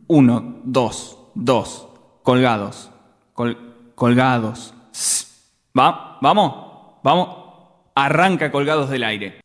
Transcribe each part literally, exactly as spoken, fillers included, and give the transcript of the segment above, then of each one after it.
Uno, dos, dos. Colgados. Col, colgados. ¿Va? ¿Vamos? ¿Vamos? Arranca Colgados del Aire.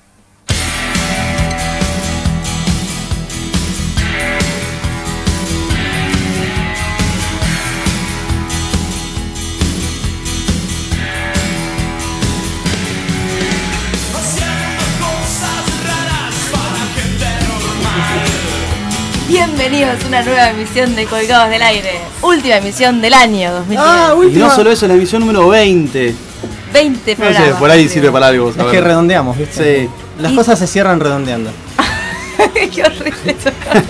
Bienvenidos a una nueva emisión de Colgados del Aire. Última emisión del año dos mil diez. Ah, y no solo eso, la emisión número veinte. veinte programas. No sé, por ahí sirve para algo. Es que redondeamos, ¿viste? Sí. Las y... cosas se cierran redondeando. Qué horrible eso.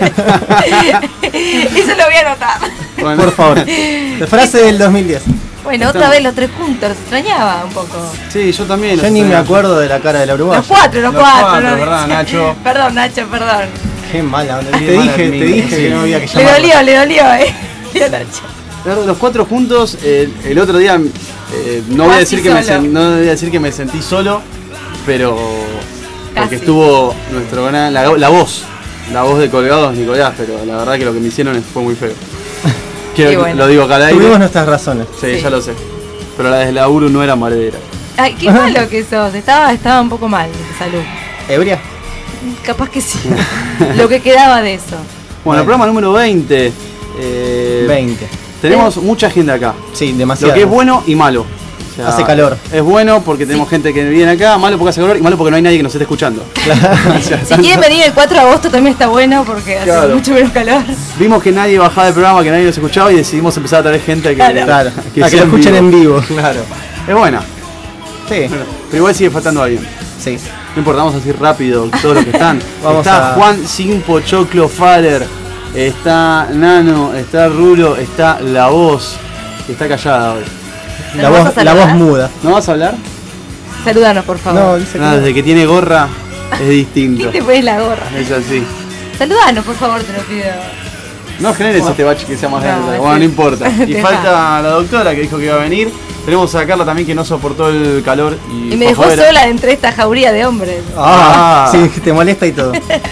Eso lo voy a anotar. Bueno. Por favor. La frase del dos mil diez. Bueno, otra vez los tres juntos, los extrañaba un poco. Sí, yo también. Yo ni me acuerdo de la cara de la uruguaya. Los cuatro, los, los cuatro. cuatro no, verdad, Nacho. Perdón, Nacho, perdón. Qué mala onda. Te dije, te dije que no había que llamar. Le dolió, le dolió, eh. Le Nacho. Los cuatro juntos, el, el otro día, eh, no, voy a decir que me sen, no voy a decir que me sentí solo, pero Casi. Porque estuvo nuestro gran, la, la voz, la voz de Colgados Nicolás, pero la verdad que lo que me hicieron fue muy feo. Quiero, bueno. Lo digo acá al aire. Tuvimos nuestras razones. Sí, sí, ya lo sé. Pero la de la Uru no era maredera. Ay, qué malo que sos, estaba, estaba un poco mal de salud. ¿Ebria? Capaz que sí. Lo que quedaba de eso. Bueno, bueno. El programa número veinte. Eh, veinte. Tenemos ¿Eh? mucha gente acá. Sí, demasiado. Lo que es bueno y malo. O sea, hace calor. Es bueno porque tenemos sí. gente que viene acá, malo porque hace calor y malo porque no hay nadie que nos esté escuchando. Claro. O sea, si tanto... quieren venir el cuatro de agosto también está bueno porque hace claro. mucho menos calor. Vimos que nadie bajaba del programa, que nadie nos escuchaba y decidimos empezar a traer gente que, claro. Claro. que, a que lo escuchen en vivo. Claro. Es buena. Sí. Bueno, pero igual sigue faltando alguien. Sí. No importa, vamos a decir rápido todos los que están. Vamos está a... Juan Simpo Choclo Faller, está Nano, está Rulo, está La Voz, que está callada hoy. La voz, la voz muda. ¿No vas a hablar? Salúdanos, por favor. No, dice que no, no. Desde que tiene gorra es distinto. ¿Qué te pones la gorra? Es así. Salúdanos, por favor, te lo pido. No generes bueno. este bache que sea más grande. No, bueno, no importa. Y falta la doctora que dijo que iba a venir. Tenemos a Carla también que no soportó el calor. Y, y me dejó fuera. sola entre esta jauría de hombres. Ah, ah. Sí, te molesta y todo.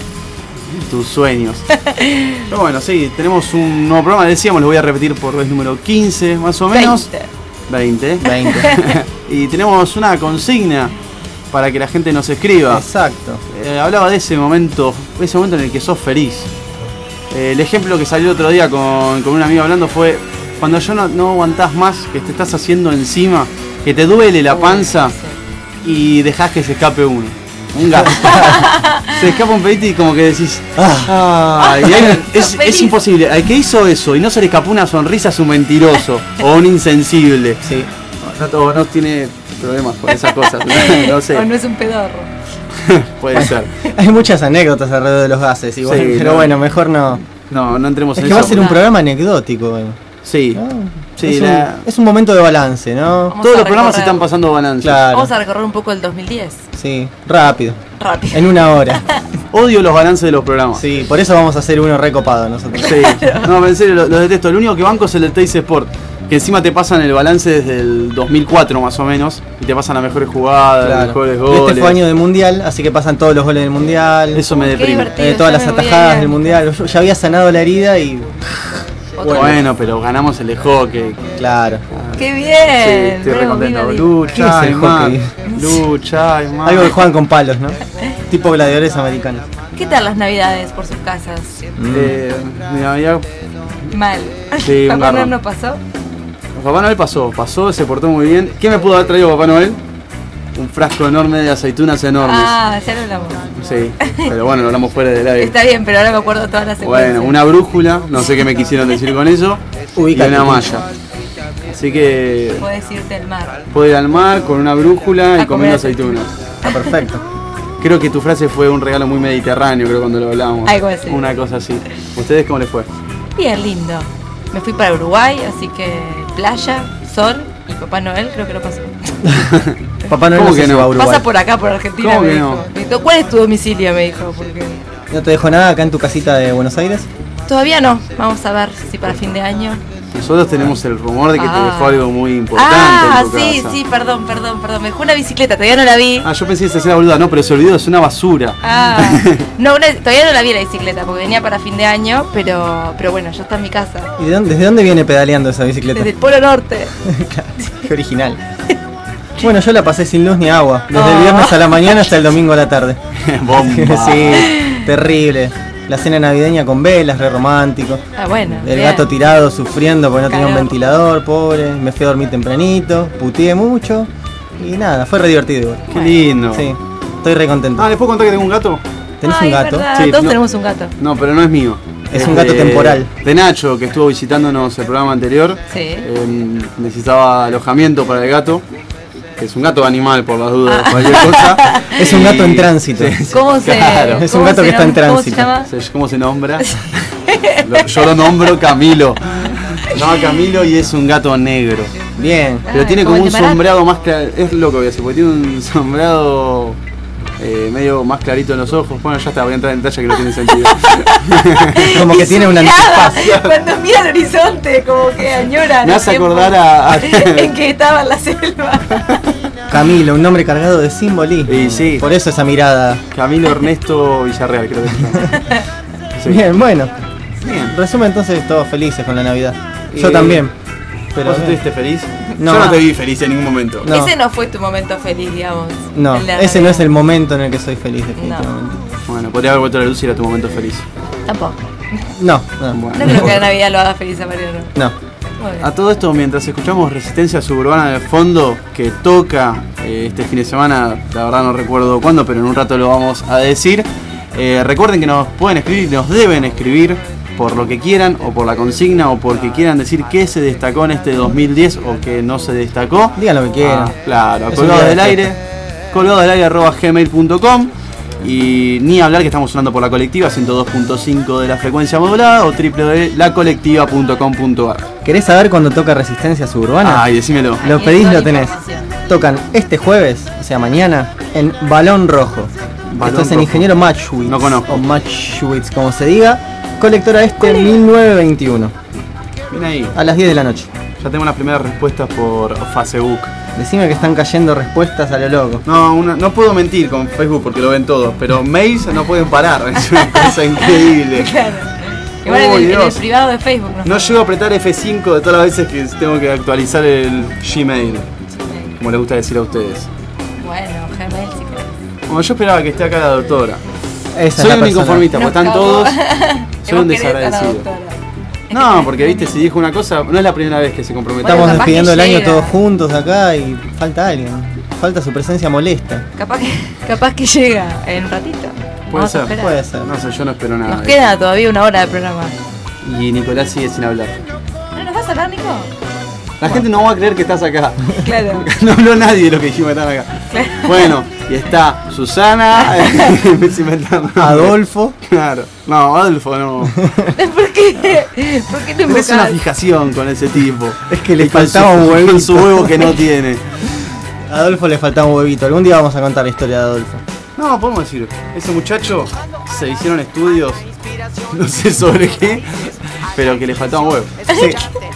Tus sueños. Pero bueno, sí, tenemos un nuevo programa. Decíamos, lo voy a repetir por vez número quince, más o menos. veinte. veinte. veinte. Y tenemos una consigna para que la gente nos escriba. Exacto. Eh, hablaba de ese momento, ese momento en el que sos feliz. Eh, el ejemplo que salió el otro día con, con un amigo hablando fue cuando ya no, no aguantás más, que te estás haciendo encima, que te duele la panza y dejás que se escape uno. Un gato. Se escapa un pedito y como que decís, ah, y hay, es, es imposible. Al que hizo eso y no se le escapó una sonrisa es un mentiroso o un insensible. Sí. O no, no tiene problemas por esas cosas. No sé. O no es un pedorro. Puede bueno, ser. Hay muchas anécdotas alrededor de los gases, igual, sí, pero no, bueno, mejor no. No, no entremos es en eso. Es que va a ser un no. programa anecdótico. Bueno. Sí. ¿No? sí es, la... un, es un momento de balance, ¿no? Vamos Todos los programas se están pasando balance. Claro. Vamos a recorrer un poco el dos mil diez. Sí, rápido. Rápido. En una hora. Odio los balances de los programas. Sí, por eso vamos a hacer uno recopado nosotros. Sí. No, en serio, los lo detesto. El único que banco es el del Teis Sport. Que encima te pasan el balance desde el dos mil cuatro más o menos. Y te pasan las mejores jugadas, claro. los mejores goles. Este fue año de mundial, así que pasan todos los goles del mundial. Eso me deprime. Eh, todas las atajadas del mundial. Yo ya había sanado la herida y... Bueno, bueno, pero ganamos el de hockey. Claro. ¡Qué bien! Sí, estoy re contento. Lucha, es hockey? Lucha, más. Algo que juegan con palos, ¿no? Tipo gladiadores americanos. ¿Qué tal las navidades por sus casas? Mm. Eh, mi Navidad... Mal. Sí, ¿Papá Noel no pasó? Papá Noel pasó, pasó, se portó muy bien. ¿Qué me pudo haber traído Papá Noel? Un frasco enorme de aceitunas enormes. Ah, ya lo hablamos. Sí, pero bueno, lo hablamos fuera del aire. Está bien, pero ahora me acuerdo todas las secuencias. Bueno, una brújula, no sé qué me quisieron decir con eso. Ubicate. Y una malla. Así que... Puedes irte al mar. Puedo ir al mar con una brújula y comiendo aceitunas. Está perfecto. Creo que tu frase fue un regalo muy mediterráneo, creo, cuando lo hablábamos. Algo así. Una cosa así. ¿Ustedes cómo les fue? Bien, lindo. Me fui para Uruguay, así que playa, sol y Papá Noel creo que no pasó. Papá Noel no, que no va a Uruguay. Pasa por acá, por Argentina. ¿Cómo me que dijo. no? Me dijo, ¿cuál es tu domicilio? Me dijo. Porque... ¿No te dejó nada acá en tu casita de Buenos Aires? Todavía no. Vamos a ver si para fin de año. nosotros tenemos el rumor de que Ah. te dejó algo muy importante Ah, en tu sí, casa. sí, perdón, perdón, perdón. Me dejó una bicicleta, todavía no la vi. Ah, yo pensé que se hacía boluda, no, pero se olvidó, es una basura. Ah, no, una- todavía no la vi la bicicleta porque venía para fin de año, pero, pero bueno, ya está en mi casa. ¿Y de dónde, desde dónde viene pedaleando esa bicicleta? Desde el Polo Norte. Qué original. Bueno, yo la pasé sin luz ni agua. Desde el Oh. viernes a la mañana hasta el domingo a la tarde. Bomba. Sí, terrible. La cena navideña con velas, re romántico. Ah, bueno. El bien. gato tirado sufriendo porque no tenía un Calor. ventilador, pobre. Me fui a dormir tempranito, puteé mucho. Y nada, fue re divertido igual. Qué lindo. Sí, estoy re contento. Ah, ¿les puedo contar que tengo un gato? ¿Tenés Ay, un gato? verdad, Sí, todos no. tenemos un gato. No, pero no es mío. Es un gato de- temporal. De Nacho, que estuvo visitándonos el programa anterior. Sí. Eh, necesitaba alojamiento para el gato. Que es un gato animal, por las dudas, Ah. cualquier cosa. Es un gato en tránsito. Sí, sí, ¿Cómo se, claro. Es un cómo gato se que está en nom- ¿Cómo se tránsito. llama? Se- ¿Cómo se nombra? Lo- yo lo nombro Camilo. Se llama Camilo y es un gato negro. Bien. Pero Ah, tiene como como el un de Marat. sombreado más claro. Es loco voy a decir, porque tiene un sombreado eh, medio más clarito en los ojos. Bueno, ya está, voy a entrar en detalle que no tiene sentido. Como que Y tiene su un mirada, antifaz. Cuando mira al horizonte, como que añora. Me los hace tiempos acordar a- a- en que estaba en la selva. Camilo, un nombre cargado de simbolismo. Y sí. Por eso esa mirada. Camilo Ernesto Villarreal, creo que se llama. Sí. Bien, bueno. Bien. Resumen entonces todos felices con la Navidad. Yo Eh, también. Pero ¿Vos estuviste feliz? No. Yo no te vi feliz en ningún momento. No. Ese no fue tu momento feliz, digamos. No, el de la ese no Navidad. es el momento en el que soy feliz, definitivamente. Bueno, podría haber vuelto la luz y era tu momento feliz. Tampoco. No, no, Bueno. No creo que la Navidad lo haga feliz a Mariano. no. Muy bien. A todo esto, mientras escuchamos Resistencia Suburbana de fondo, que toca eh, este fin de semana, la verdad no recuerdo cuándo, pero en un rato lo vamos a decir. Eh, recuerden que nos pueden escribir, nos deben escribir por lo que quieran, o por la consigna, o porque quieran decir qué se destacó en este dos mil diez o que no se destacó. Digan lo que quieran. Ah, claro, Es un colgados día del de aire, fiesta. colgados del aire arroba gmail punto com. Y ni hablar que estamos sonando por la colectiva ciento dos punto cinco de la frecuencia modulada o doble u doble u doble u punto la colectiva punto com punto a r. ¿Querés saber cuándo toca Resistencia Suburbana? Ay, decímelo. Lo Aquí pedís, toda lo la tenés. información. Tocan este jueves, o sea mañana, en Balón Rojo. Balón Esto es en Rojo. Ingeniero Matchwitz. No conozco. O Matchwitz, como se diga. Colectora Este mil novecientos veintiuno. Bien ahí. A las diez de la noche. Ya tengo las primeras respuestas por Facebook. Decime que están cayendo respuestas a lo loco. No, una- no puedo mentir con Facebook porque lo ven todos, pero mails no pueden parar. Es una cosa increíble. Claro. Igual en, Uy, el, en el Dios. privado de Facebook, ¿no? No llego a apretar F cinco de todas las veces que tengo que actualizar el Gmail, como les gusta decir a ustedes. Bueno, Gmail si querés. Bueno, yo esperaba que esté acá la doctora. Esa es Soy la un persona. inconformista, porque están Nos todos. cagó. Soy un Vos querés a la desagradecido. doctora. No, porque viste, si dijo una cosa, no es la primera vez que se compromete. Estamos Bueno, capaz despidiendo que el año llega. todos juntos acá y falta alguien. Falta su presencia molesta. Capaz que, capaz que llega en un ratito. Puede Vamos a ser, esperar. Puede ser. No sé, yo no espero nada. Nos de queda todavía una hora de programa. eso. Y Nicolás sigue sin hablar. ¿No nos vas a hablar, Nico? La gente no va a creer que estás acá. Claro. No habló nadie de lo que dijimos que estaban acá. Claro. Bueno, y está Susana. Me estoy inventando. Adolfo. Claro. No, Adolfo no. ¿Por qué? ¿Por qué te Es una invocás? fijación con ese tipo. Es que le Y con faltaba su- un huevito. Con su huevo que no tiene. A Adolfo le faltaba un huevito. Algún día vamos a contar la historia de Adolfo. No, podemos decir, ese muchacho se hicieron estudios, no sé sobre qué, pero que le faltaban huevos. Sí.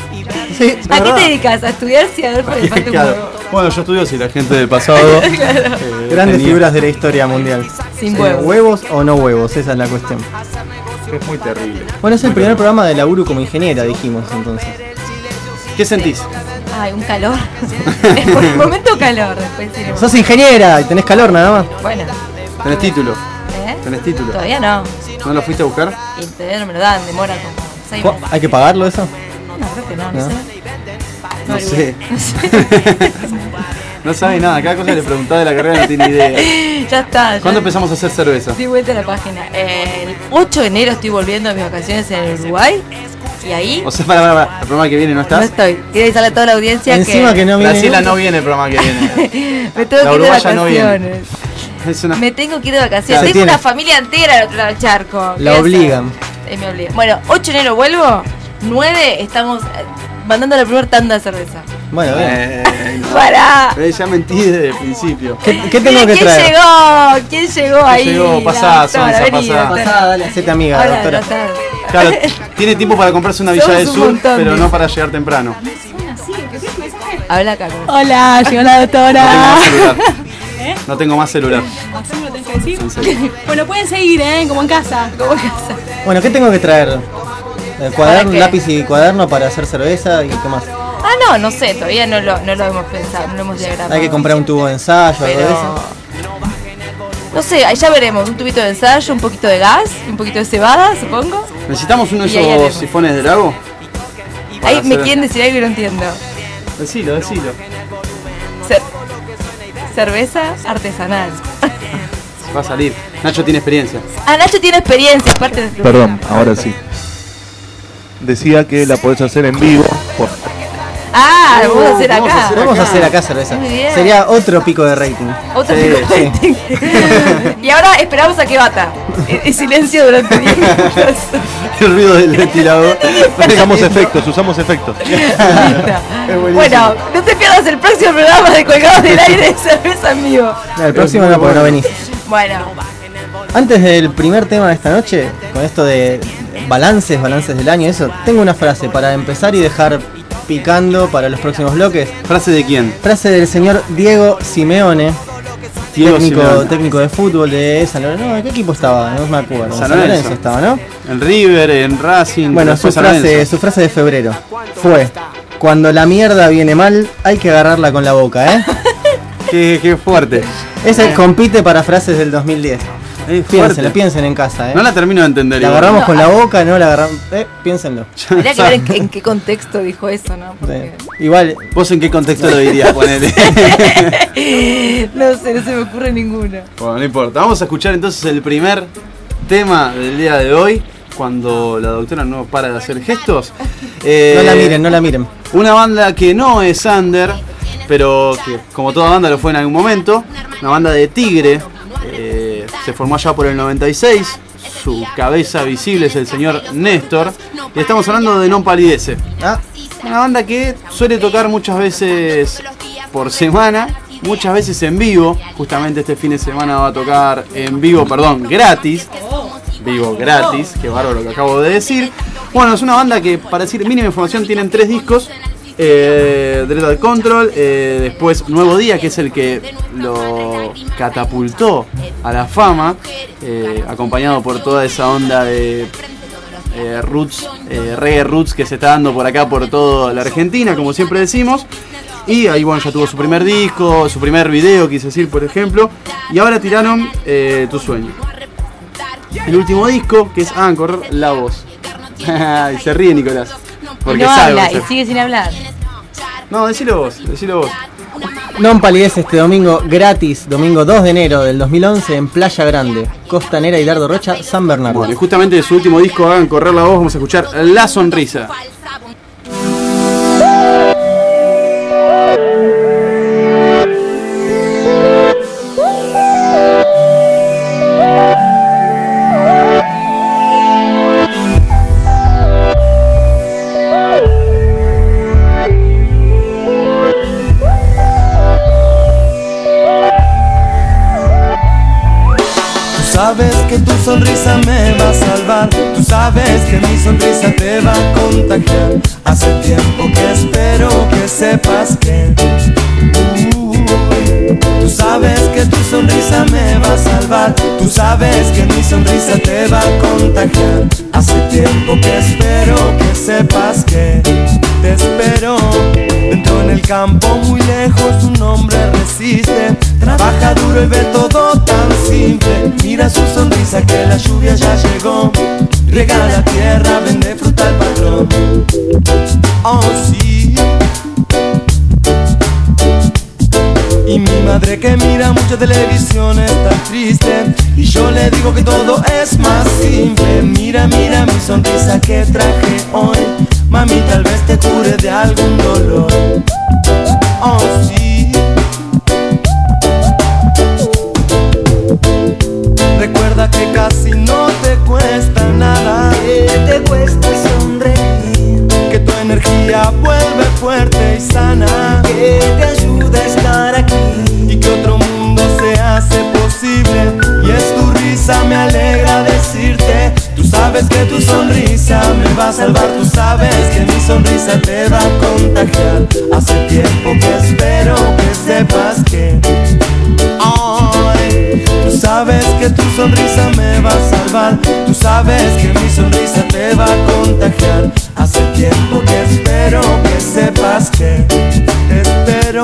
Sí, ¿A qué verdad. te dedicas? ¿A estudiar si a Adolfo le falta un Claro. huevo? Bueno, yo estudio si la gente del pasado. eh, Grandes tenía- figuras de la historia mundial. Sin Eh, huevos. ¿Huevos o no huevos? Esa es la cuestión. Es muy terrible. Bueno, es el primer programa de laburo como ingeniera, dijimos entonces. ¿Qué sentís? Ay, un calor. Es por el momento calor, después iremos. Sos ingeniera y tenés calor nada más. Bueno, ¿Tenés título? ¿eh? ¿Tenés título? Todavía no. ¿No lo fuiste a buscar? Y todavía no me lo dan, demora como seis ¿Cu- meses. ¿Hay que pagarlo eso? No, creo que no, no, ¿No? sé. No averigüé. sé. No sé. No sabe nada, cada cosa que le preguntás de la carrera no tiene idea. Ya está. Ya ¿Cuándo empezamos a hacer cerveza? Di vuelta a la página. El ocho de enero estoy volviendo a mis vacaciones en el Uruguay. Y ahí O sea, para, para, para, el programa que viene no no estás. estoy. Quiero avisarle a toda la audiencia Encima que no viene. Graciela no viene el programa que viene. me tengo La que ir de uruguaya no viene. vacaciones. Es una... Me tengo que ir de vacaciones. Claro, Tengo tiene. una familia entera al otro lado del charco. La ¿Qué obligan. hacer? Eh, me obligan. Bueno, ocho de enero vuelvo. nueve estamos eh, mandando la primera tanda de cerveza. Bueno, bien. Eh, no. ¡Para! Eh, ya mentí desde el principio. ¿Qué, qué tengo Mira, que ¿quién traer? llegó? ¿Quién llegó ahí? llegó? La Pasá, doctora, Sonsa, vení, pasá. doctora. Pasá, dale, hacete amiga, Hola, doctora. doctora. Claro, tiene tiempo para comprarse una Villa Somos del un Sur, montón, pero dice. no para llegar temprano. Habla acá. con- Hola, llegó la No tengo doctora. más celular. No tengo más celular. ¿Así me lo tenés que decir? En serio. Bueno, pueden seguir, ¿eh? Como en casa. ¿Cómo que hace? Bueno, ¿qué tengo que traer? El cuaderno, qué? lápiz y cuaderno para hacer cerveza y qué más. Ah, no, no sé, todavía no lo, no lo hemos pensado, no lo hemos diagramado. Hay que comprar un tubo de ensayo, algo de Pero. eso. No sé, ahí ya veremos. Un tubito de ensayo, un poquito de gas, un poquito de cebada, supongo. ¿Necesitamos uno de Y ahí esos haremos. sifones de lago? Para Ahí me hacer- quieren decir algo y no entiendo. Decilo, decilo. Cer- cerveza artesanal. Va a salir. Nacho tiene experiencia. Ah, Nacho tiene experiencia, aparte de Perdón, ahora sí. Decía que la podés hacer en vivo. Por... Ah, lo vamos a hacer vamos a acá. hacer Vamos a acá. hacer acá cerveza. Muy bien. Sería otro pico de rating. Otro Sí, pico de rating. Y ahora esperamos a que bata. El silencio durante diez minutos. El ruido del ventilador. Usamos efectos, usamos efectos. Listo. Bueno, no te pierdas el próximo programa de Colgados del Aire de Cerveza en Vivo. No, el próximo no, porque no venís. Bueno, Antes del primer tema de esta noche, con esto de balances, balances del año, eso, tengo una frase para empezar y dejar picando para los próximos bloques. ¿Frase de quién? Frase del señor Diego Simeone, Diego técnico, Simeone. técnico de fútbol de San Lorenzo. No, ¿en qué equipo estaba? No me acuerdo. San San Lorenzo. Lorenzo estaba, ¿no? En River, en Racing. Bueno, su después San frase, Lorenzo. su frase de febrero fue: cuando la mierda viene mal, hay que agarrarla con la boca, ¿eh? Qué, qué fuerte. Ese compite para frases del dos mil diez. Es Piensen, fuerte. piensen en casa, ¿eh? No la termino de entender. La igual. agarramos No, con la ah. boca, no la agarramos. Eh, piénsenlo. habría que ver en qué, en qué contexto dijo eso, ¿no? Porque... Sí. Igual, ¿Vos en qué contexto lo dirías? Ponele. No sé, no se me ocurre ninguno. Bueno, no importa. Vamos a escuchar entonces el primer tema del día de hoy. Cuando la doctora no para de hacer gestos. Eh, no la miren, no la miren. Una banda que no es under, pero que como toda banda lo fue en algún momento. Una banda de Tigre. eh, se formó allá por el noventa y seis. Su cabeza visible es el señor Néstor. Y estamos hablando de Non Palidece. Ah, Una banda que suele tocar muchas veces por semana, muchas veces en vivo. Justamente este fin de semana va a tocar en vivo, perdón, gratis. Vivo gratis, qué bárbaro lo que acabo de decir. Bueno, es una banda que, para decir mínima información, tienen tres discos. Eh, Dread Control, eh, después Nuevo Día, que es el que lo catapultó a la fama, eh, acompañado por toda esa onda de eh, roots, eh, reggae roots que se está dando por acá, por toda la Argentina, como siempre decimos. Y ahí, bueno, ya tuvo su primer disco, su primer video, quise decir, por ejemplo. Y ahora tiraron eh, Tu Sueño. El último disco, que es Ah, correr la voz. Y se ríe Nicolás. Porque no sabe habla hacer. y sigue sin hablar. No, decilo vos, decilo vos. Non Palidece este domingo gratis, domingo dos de enero del dos mil once en Playa Grande, Costanera y Dardo Rocha, San Bernardo. Bueno, y justamente de su último disco, Hagan correr la voz, vamos a escuchar La Sonrisa. Tú sabes que tu sonrisa me va a salvar. Tú sabes que mi sonrisa te va a contagiar. Hace tiempo que espero que sepas que uh, tú sabes que tu sonrisa me va a salvar. Tú sabes que mi sonrisa te va a contagiar. Hace tiempo que espero que sepas que te espero. Dentro en el campo muy lejos un hombre resiste. Trabaja duro y ve todo tan simple. Mira su sonrisa que la lluvia ya llegó. Riega la tierra, vende fruta al patrón. Oh sí. Y mi madre que mira mucha televisión está triste. Y yo le digo que todo es más simple. Mira, mira mi sonrisa que traje hoy. Mami, tal vez te cure de algún dolor. Oh sí. Recuerda que casi no te cuesta nada. Que te cuesta sonreír, Que tu energía vuelve fuerte y sana. que te ayuda a estar aquí. Y que otro mundo se hace posible. Y es tu risa, me alegra decirte. Tú sabes que tu sonrisa va a salvar. Tú sabes que mi sonrisa te va a contagiar. Hace tiempo que espero que sepas que ay, tú sabes que tu sonrisa me va a salvar. Tú sabes que mi sonrisa te va a contagiar. Hace tiempo que espero que sepas que te espero.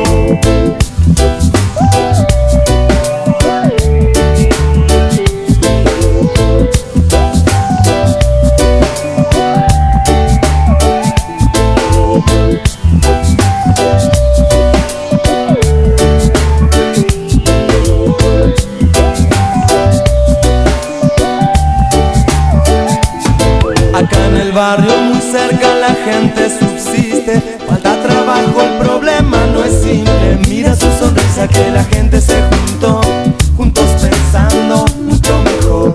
Acá en el barrio muy cerca la gente subsiste. Falta trabajo, el problema no es simple. Mira su sonrisa que la gente se juntó, juntos pensando mucho mejor.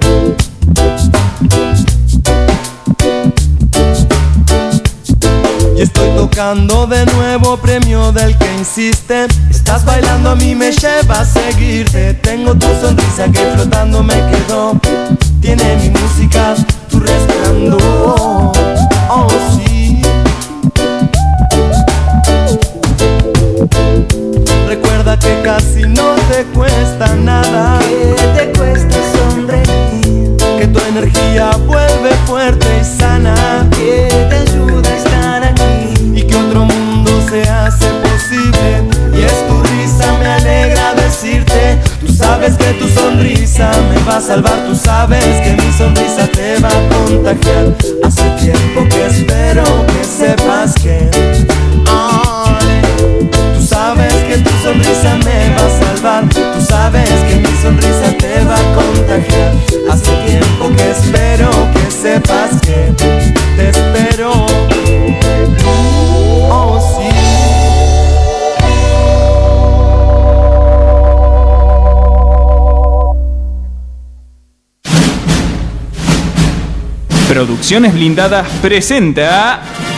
Y estoy tocando de nuevo, premio del que insiste. Estás bailando, a mí me lleva a seguirte. Tengo tu sonrisa que flotando me quedó. Tiene mi música, tu resplandor. Oh sí. Recuerda que casi no te cuesta nada. Que te cuesta sonreír. Que tu energía vuelve fuerte y sana. Que te ayuda a estar aquí. Y que otro mundo se hace posible. Y es tu risa, me alegra decirte. Tú sabes que tu sonrisa me va a salvar. Tú sabes que mi sonrisa te va a contagiar. Hace tiempo que espero que sepas que ay, tú sabes que tu sonrisa me va a salvar. Tú sabes que mi sonrisa te va a contagiar. Hace tiempo que espero que sepas que te espero. Oh sí. Producciones Blindadas presenta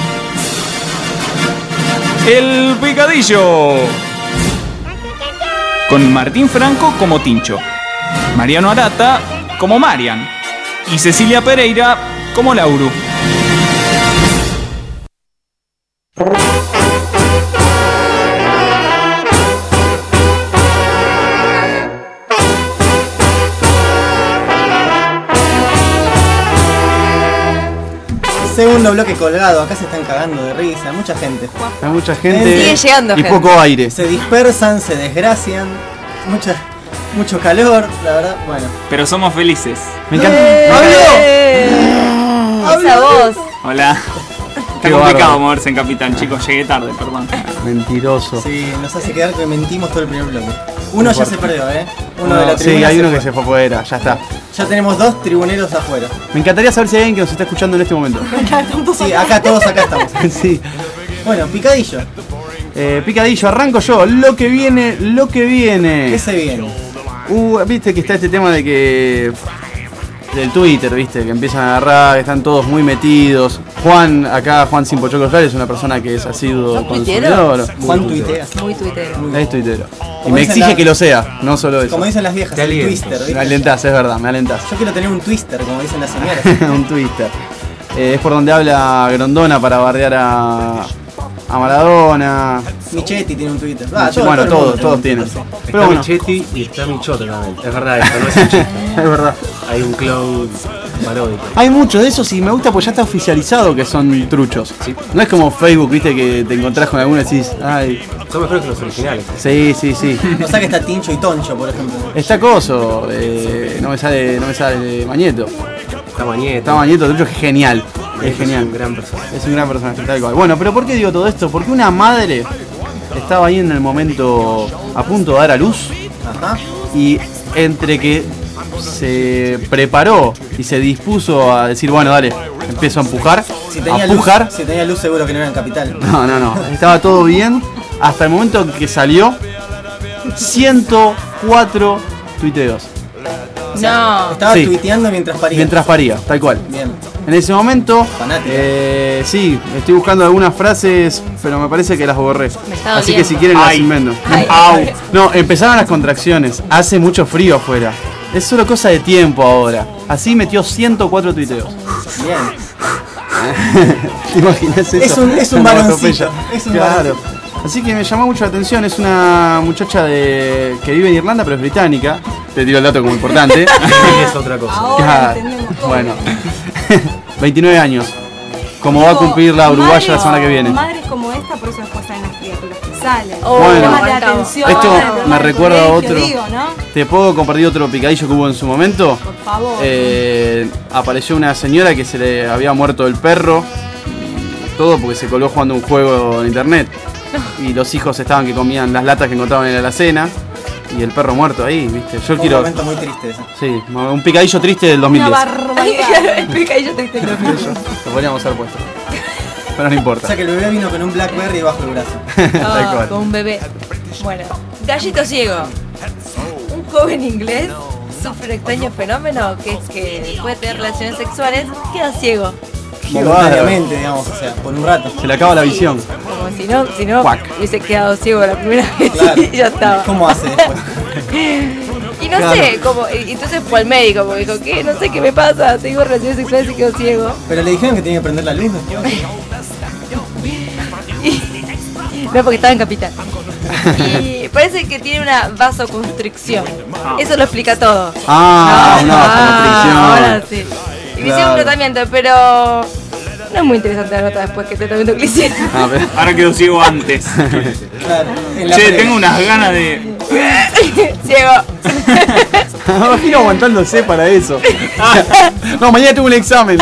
El Picadillo, con Martín Franco como Tincho, Mariano Arata como Marian y Cecilia Pereira como Lauru. Segundo bloque colgado, acá se están cagando de risa, mucha gente. Hay mucha gente Sigue llegando y gente. poco aire. Se dispersan, se desgracian, mucha, mucho calor, la verdad, bueno. Pero somos felices. Me encanta. Esa voz. Hola. Está Qué complicado bárbaro. moverse en Capitán, chicos. Llegué tarde, perdón. Mentiroso. Sí, nos hace quedar que mentimos todo el primer bloque. Uno ya se perdió, ¿eh? Uno No, de la sí, tribuna hay se uno fue. que se fue afuera, ya está. Ya tenemos dos tribuneros afuera. Me encantaría saber si hay alguien que nos está escuchando en este momento. Sí, acá todos acá estamos. Sí. Bueno, picadillo. Eh, picadillo, arranco yo. Lo que viene, lo que viene. ¿Qué se viene? Uh, viste que está este tema de que del Twitter, viste, que empiezan a agarrar, que están todos muy metidos. Juan, acá Juan Sin Pochoclos Real es una persona que es asiduo ¿Sos consumidor. Juan tuitea. Muy tuitero. Es tuitero. Y Como me dicen exige la- que lo sea, no solo eso. Como dicen las viejas, Te el aliento. twister, Me ¿viste? alentás, es verdad, me alentás. Yo quiero tener un twister, como dicen las señoras. Un Twitter. Eh, es por donde habla Grondona para bardear a, a Maradona. Michetti tiene un twitter. Ah, Sí, bueno, el todos, mundo todos tiene tienen. un Twitter, sí. Pero Está bueno, Michetti y está Michote también. Es verdad, esto no es un chiste. es verdad. Hay un clown paródico. Hay muchos de esos y me gusta porque ya está oficializado que son truchos. Sí. No es como Facebook, viste, que te encontrás con alguno y decís, ay, Son mejores que los originales. sí, sí, sí. O sea que está Tincho y Toncho, por ejemplo. Está Coso, eh, no me sale, no me sale Mañeto. Está Mañeto. Está Mañeto, trucho, que es genial. Es genial. un gran personaje. Es un gran personaje, tal cual. Bueno, pero ¿por qué digo todo esto? Porque una madre estaba ahí en el momento a punto de dar a luz Ajá. y entre que se preparó y se dispuso a decir, bueno, dale, empiezo a empujar, Si a tenía, luz, empujar. si tenía luz seguro que no era en Capital. No, no, no, estaba todo bien hasta el momento en que salió ciento cuatro tuiteos No. Estaba Sí. tuiteando mientras paría. mientras paría, tal cual. Bien. En ese momento, Fanática. eh, sí, estoy buscando algunas frases, pero me parece que las borré. Me está Así que doliendo. si quieren las Ay. invento. Ay. Au. No, empezaron las contracciones. Hace mucho frío afuera. Es solo cosa de tiempo ahora. Así metió ciento cuatro tuiteos. Bien. ¿Te imaginas eso? Es un- es un Una baloncito, onomatopeya. es un Claro. baloncito. Así que me llamó mucho la atención. Es una muchacha de que vive en Irlanda, pero es británica. Te tiro el dato como importante. Es otra cosa. Ahora Claro. entendemos todo. Bueno, veintinueve años. Como va a cumplir la uruguaya la semana que viene. Madres como esta, por eso después salen las criaturas que salen. Oh, Bueno. Llaman la bancamos. atención. Esto el me programa del recuerda a colegio, otro. Digo, ¿no? ¿Te puedo compartir otro picadillo que hubo en su momento? Por favor. Eh, apareció una señora que se le había muerto el perro. Todo porque se colgó jugando un juego en internet. Y los hijos estaban que comían las latas que encontraban en la alacena. Y el perro muerto ahí, ¿viste? Yo Un quiero. momento muy triste ese. Sí, un picadillo triste del dos mil Una diez. barbaridad. El picadillo triste lo mismo. Lo podríamos haber puesto. Pero no O importa. sea que el bebé vino con un Blackberry bajo el brazo. Tal Ah, cual. con un bebé. Bueno, gallito ciego. Un joven inglés sufre un extraño fenómeno que es que después de tener relaciones sexuales queda ciego. Momentáneamente, digamos, o sea, por un rato. Se le acaba la visión. Como si no, si no Cuac. hubiese quedado ciego la primera vez Claro. y ya estaba. ¿Cómo hace después? Y no Claro. sé, como, y entonces fue al médico porque dijo, ¿qué? No sé qué me pasa, tengo relaciones sexuales y quedo ciego. Pero le dijeron que tenía que prender la luz después. No, porque estaba en Capital. Y parece que tiene una vasoconstricción. Eso lo explica todo. Ah, No, una vasoconstricción. Ahora sí. Y le hicieron Claro. un tratamiento, pero no es muy interesante la nota después que el tratamiento que le hicieron. Ah, pero- Ahora quedó ciego antes. Claro, en la Che, previa. tengo unas ganas de. Ciego. Me imagino aguantándose para eso. No, mañana tengo un examen.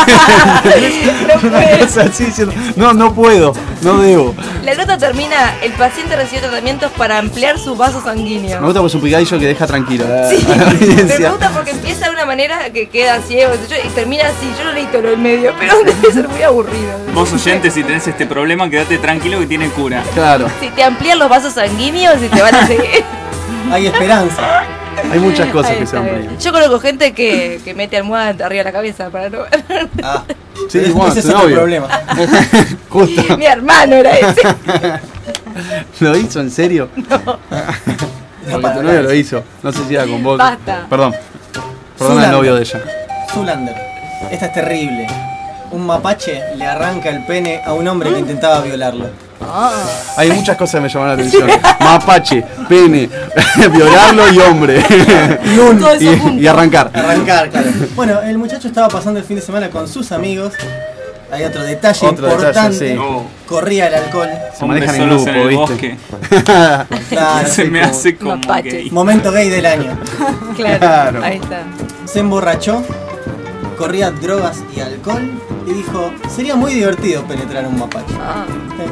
Una cosa así diciendo, no, no puedo, no debo. La nota termina, el paciente recibe tratamientos para ampliar su vaso Me sanguíneo. gusta por su picadillo que deja tranquilo a la, Sí, a la me audiencia. gusta porque empieza de una manera que queda ciego qué sé yo, y termina así. Yo no leí todo lo del medio, pero debe ser muy aburrido. Vos oyentes, si tenés este problema, quédate tranquilo que tiene cura. Claro, Si te amplían los vasos sanguíneos y te van a seguir. Hay esperanza. hay muchas cosas Ahí que se está bien. amplían. Yo conozco gente que, que mete almohada arriba de la cabeza para no ver. Ah, Sí, ese bueno, es tu otro novio. problema. Justo. Mi hermano era ese. ¿Lo hizo en serio? Porque tu novio lo hizo. No sé si era con vos. Basta. Perdón. Perdón al novio de ella. Zulander. Esta es terrible. Un mapache le arranca el pene a un hombre que intentaba violarlo. Hay muchas cosas que me llamaron la atención. Mapache, pene, violarlo y hombre. Y un- Todo eso Y, junto. y arrancar. Arrancar, claro. Bueno, el muchacho estaba pasando el fin de semana con sus amigos. Hay otro detalle Otro detalle, importante. sí. Oh, Corría el alcohol. Se hombres manejan en solos grupo, en el ¿viste? bosque. Claro, Se me como- hace como Mapache. gay. momento gay del año. Claro, Claro. ahí está. Se emborrachó, corría drogas y alcohol y dijo, sería muy divertido penetrar a un mapache. Ah.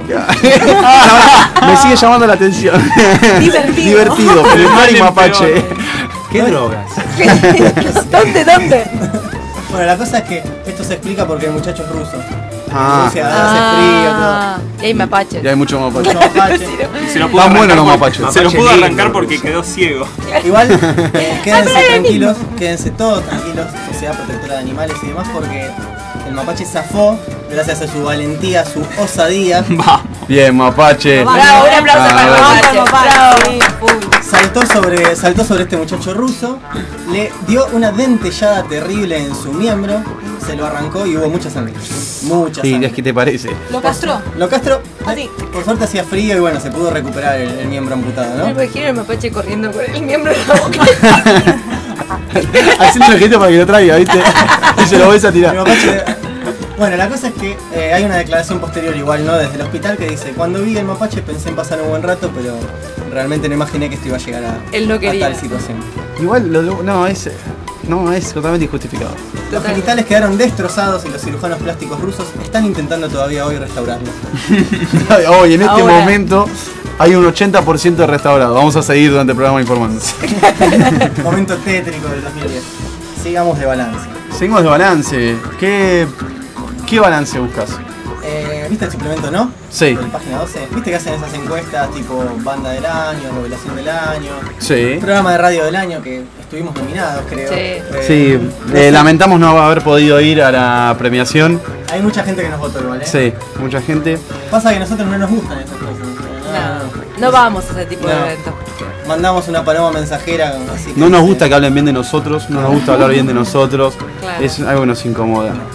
Me sigue llamando la atención. Divertido. Divertido, penetrar y Mal mapache. empeor. ¿Qué drogas? ¿Dónde, dónde? Bueno, la cosa es que esto se explica porque el muchacho es ruso. Ah. En Rusia hace frío, todo. Ah, y hay mapaches. Y hay mucho mapache. Mucho mapache. Y se lo pudo Están buenos arrancar los por- mapaches. Se lo Mapache pudo lindo, arrancar porque ruso. quedó ciego. Igual, eh, quédense tranquilos, quédense todos tranquilos, Sociedad Protectora de Animales y demás, porque el mapache zafó gracias a su valentía, su osadía. Vamos. Bien, mapache. Bravo, un aplauso Ah, para el bueno. mapache. Mapache, Bravo. sí. Saltó sobre, saltó sobre este muchacho ruso, le dio una dentellada terrible en su miembro, se lo arrancó y hubo mucha sangre. Mucha Sí, sangre. es que te parece. Lo castró. Lo castró, Así. por suerte hacía frío y bueno, se pudo recuperar el, el miembro amputado, Me ¿no? imagino el mapache corriendo con el miembro en la boca. Haciendo el gesto para que lo traiga, ¿viste? Y se lo ves a El tirar. mapache- Bueno, la cosa es que eh, hay una declaración posterior igual, ¿no? Desde el hospital que dice, cuando vi el mapache pensé en pasar un buen rato, pero realmente no imaginé que esto iba a llegar a, Él no a quería. tal situación. Igual, lo- lo- no, es. No, es totalmente injustificado. Los Total. genitales quedaron destrozados y los cirujanos plásticos rusos están intentando todavía hoy restaurarlos. Hoy, en este Ahora. momento, hay un ochenta por ciento de restaurado. Vamos a seguir durante el programa informando. Momento tétrico del dos mil diez. Sigamos de balance. Seguimos de balance. ¿Qué, qué balance buscas? Eh, ¿Viste el suplemento, no? Sí. De la página doce. ¿Viste que hacen esas encuestas tipo banda del año, revelación del año, Sí. programa de radio del año que estuvimos nominados, creo? Sí. Eh, Sí, no eh, sé, lamentamos no haber podido ir a la premiación. Hay mucha gente que nos votó igual, ¿eh? Sí, mucha gente. Pasa que a nosotros no nos gustan esas cosas. No, no vamos a ese tipo de No. eventos. Mandamos una paloma mensajera, así que No nos gusta que hablen bien de nosotros, no nos gusta hablar bien de nosotros. Claro. Es algo que nos incomoda.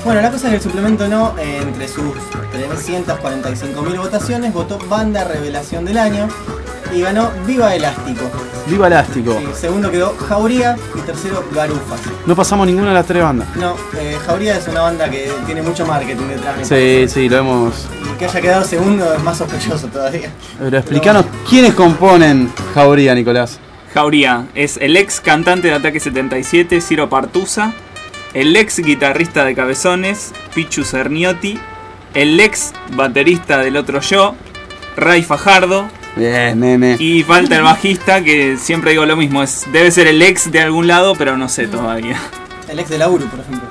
Bueno, la cosa es que el suplemento no, eh, entre sus trescientas cuarenta y cinco mil votaciones, votó Banda Revelación del Año y ganó Viva Elástico. Viva Elástico. Sí, segundo quedó Jauría y tercero Garufas. No pasamos ninguna de las tres bandas. No, eh, Jauría es una banda que tiene mucho marketing detrás. me Sí, parece. sí, lo hemos... Y que haya quedado segundo es más sospechoso todavía. Pero explícanos quiénes componen Jauría, Nicolás. Jauría es el ex cantante de Ataque setenta y siete, Ciro Partusa, el ex guitarrista de Cabezones, Pichu Cerniotti, el ex baterista del Otro Yo, Ray Fajardo, Bien, nene. y falta el bajista, que siempre digo lo mismo, es, debe ser el ex de algún lado, pero no sé todavía. El ex de Lauro, por ejemplo.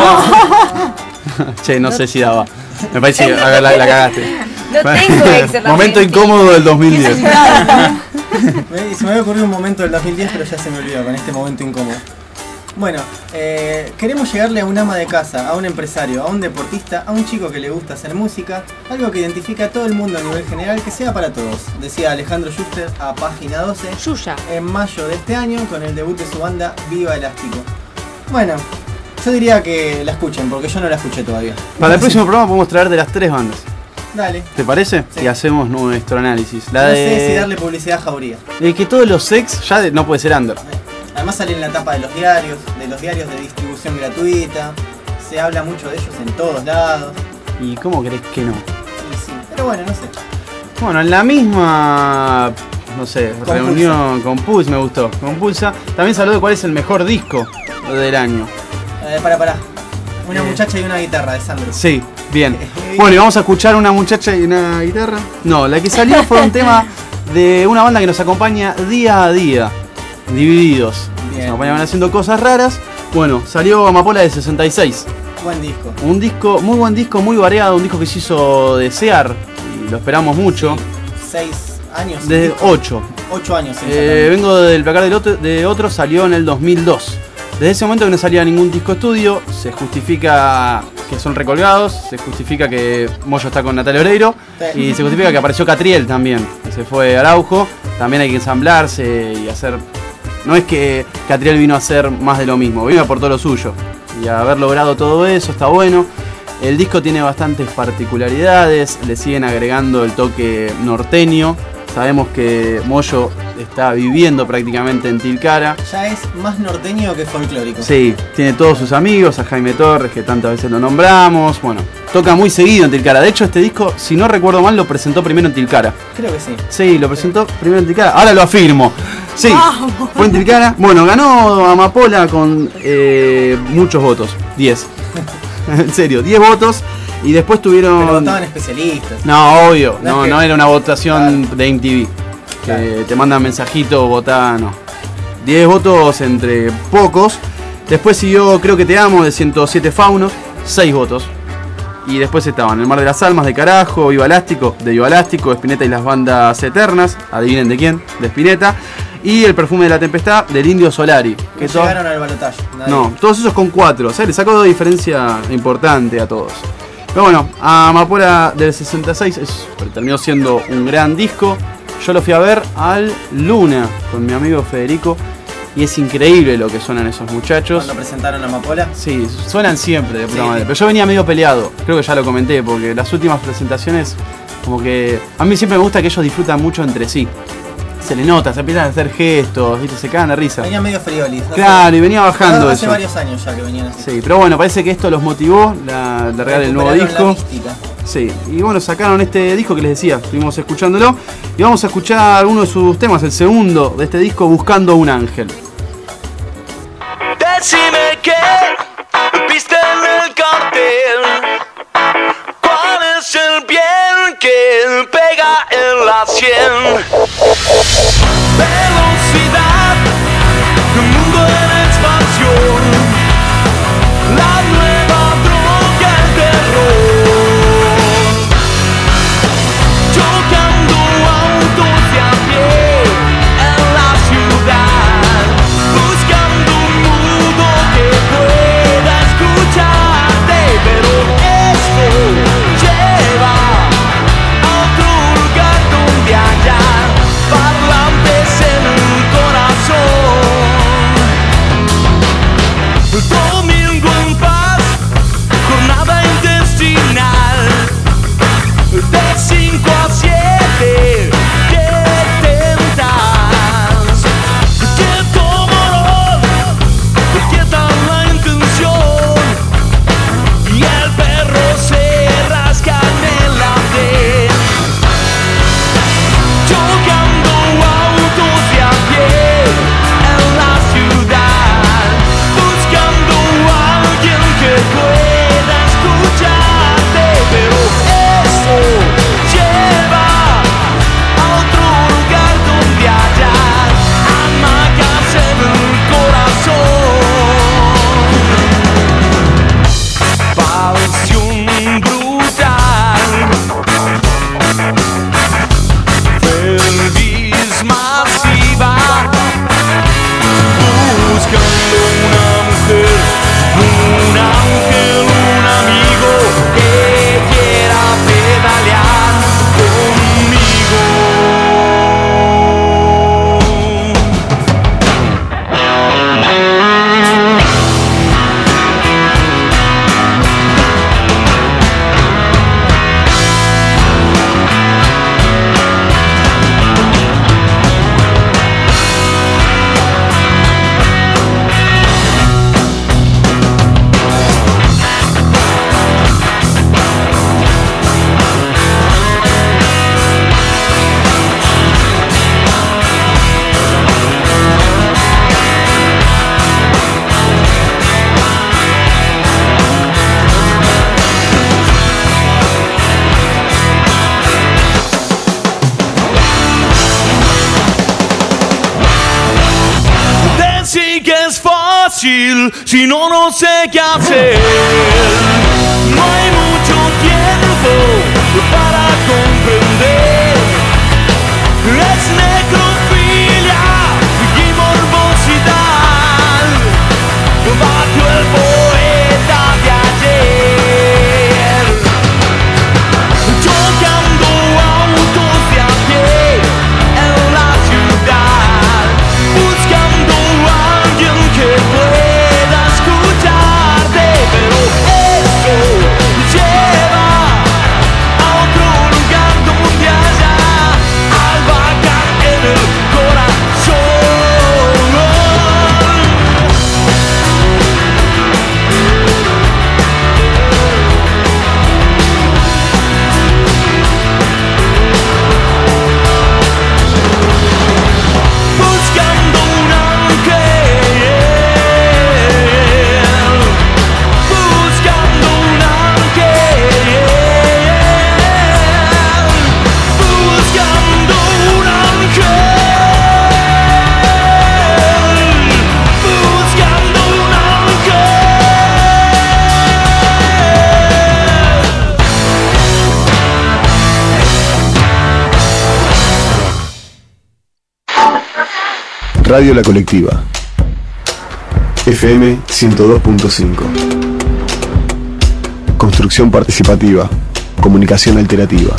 Che, no sé si daba. Me parece que a ver, la, la cagaste. No tengo ex en la Momento Argentina. incómodo del dos mil diez. Me- Se me había ocurrido un momento del dos mil diez, pero ya se me olvidó con este momento incómodo. Bueno, eh, queremos llegarle a un ama de casa, a un empresario, a un deportista, a un chico que le gusta hacer música, algo que identifica a todo el mundo a nivel general, que sea para todos, decía Alejandro Schuster a Página doce Yuya. en mayo de este año con el debut de su banda Viva Elástico. Bueno, yo diría que la escuchen, porque yo no la escuché todavía. Para el próximo programa podemos traer de las tres bandas. Dale. ¿Te parece? Sí. Y hacemos nuestro análisis. La No de... sé si darle publicidad a Jauría. de que todos los ex ya de- no puede ser under. Además sale en la tapa de los diarios, de los diarios de distribución gratuita. Se habla mucho de ellos en todos lados. ¿Y cómo crees que no? Y sí, pero bueno, no sé. Bueno, en la misma, no sé, Compulsa. reunión con Pulse me gustó. Compulsa. También se habló de cuál es el mejor disco del año. Eh, para, para. Una Eh. muchacha y una guitarra de Sandro. Sí, bien. Bueno, y vamos a escuchar una muchacha y una guitarra. No, la que salió fue un tema de una banda que nos acompaña día a día. Divididos. Bien. Nos acompañan haciendo cosas raras. Bueno, salió Amapola de sesenta y seis. Buen disco. Un disco, muy buen disco, muy variado, un disco que se hizo desear y lo esperamos mucho. Seis años. Desde ocho. Ocho años. sin Eh, sacar. vengo del placar del otro, de otro, salió en el dos mil dos. Desde ese momento que no salía ningún disco estudio, se justifica que son recolgados, se justifica que Moyo está con Natalia Oreiro Sí. y se justifica que apareció Catriel también, que se fue Araujo. También hay que ensamblarse y hacer... No es que Catriel vino a hacer más de lo mismo, vino a por todo lo suyo. Y haber logrado todo eso está bueno. El disco tiene bastantes particularidades, le siguen agregando el toque norteño. Sabemos que Moyo está viviendo prácticamente en Tilcara. Ya es más norteño que folclórico. Sí, tiene todos sus amigos, a Jaime Torres, que tantas veces lo nombramos. Bueno, toca muy seguido en Tilcara. De hecho, este disco, si no recuerdo mal, lo presentó primero en Tilcara. Creo que sí. Sí, lo presentó primero en Tilcara. Ahora lo afirmo. Sí, fue en Tilcara. Bueno, ganó Amapola con eh, muchos votos. diez. En serio, diez votos. Y después tuvieron... Pero votaban especialistas. No, obvio, No es no, que- no era una votación Claro. de M T V. Que Claro. te mandan mensajito, votá, no. diez votos entre pocos. Después siguió Creo que te amo de ciento siete Faunos, seis votos. Y después estaban El Mar de las Almas de Carajo, Viva Elástico de Viva Elástico, Spinetta y las Bandas Eternas, adivinen de quién, de Spinetta. Y El Perfume de la Tempestad del Indio Solari. Que No to- llegaron al balotaje. nadie. no, todos esos con cuatro. O sea, le sacó de diferencia importante a todos. Pero bueno, a Amapola del sesenta y seis es- terminó siendo un gran disco. Yo lo fui a ver al Luna con mi amigo Federico. Y es increíble lo que suenan esos muchachos. Cuando presentaron a Amapola. Sí, suenan siempre de puta Sí. madre. Pero yo venía medio peleado. Creo que ya lo comenté, porque las últimas presentaciones, como que. A mí siempre me gusta que ellos disfrutan mucho entre sí. Se le nota, se empiezan a hacer gestos, ¿viste? Se cagan de risa. Venían medio friolis. hace- Claro, y venía bajando Hace eso. varios años ya que venían así. Sí, pero bueno, parece que esto los motivó, la, la real del nuevo Recuperaron la disco. mística. Sí, y bueno, sacaron este disco que les decía, estuvimos escuchándolo. Y vamos a escuchar uno de sus temas, el segundo de este disco, Buscando un Ángel. Decime que viste en el cartel. ¿Cuál es el bien que pega en la sien? Velocidad, un mundo en expansión. La nueva droga, el terror. Chocando autos de a pie en la ciudad. Buscando un mundo que pueda escucharte. Pero esto lleva a otro lugar donde haya parlantes fácil si no, no sé qué hacer. No hay mucho tiempo para comprender. Es necrofilia y morbosidad bajo el poeta de ayer. Tocando autos de a pie en la ciudad, buscando a alguien que pueda escucharte, pero eso lleva a otro lugar donde haya albahaca en el corazón. Buscando un ángel, buscando un ángel, buscando un ángel, buscando un Radio La Colectiva, F M ciento dos punto cinco. Construcción participativa, comunicación alternativa.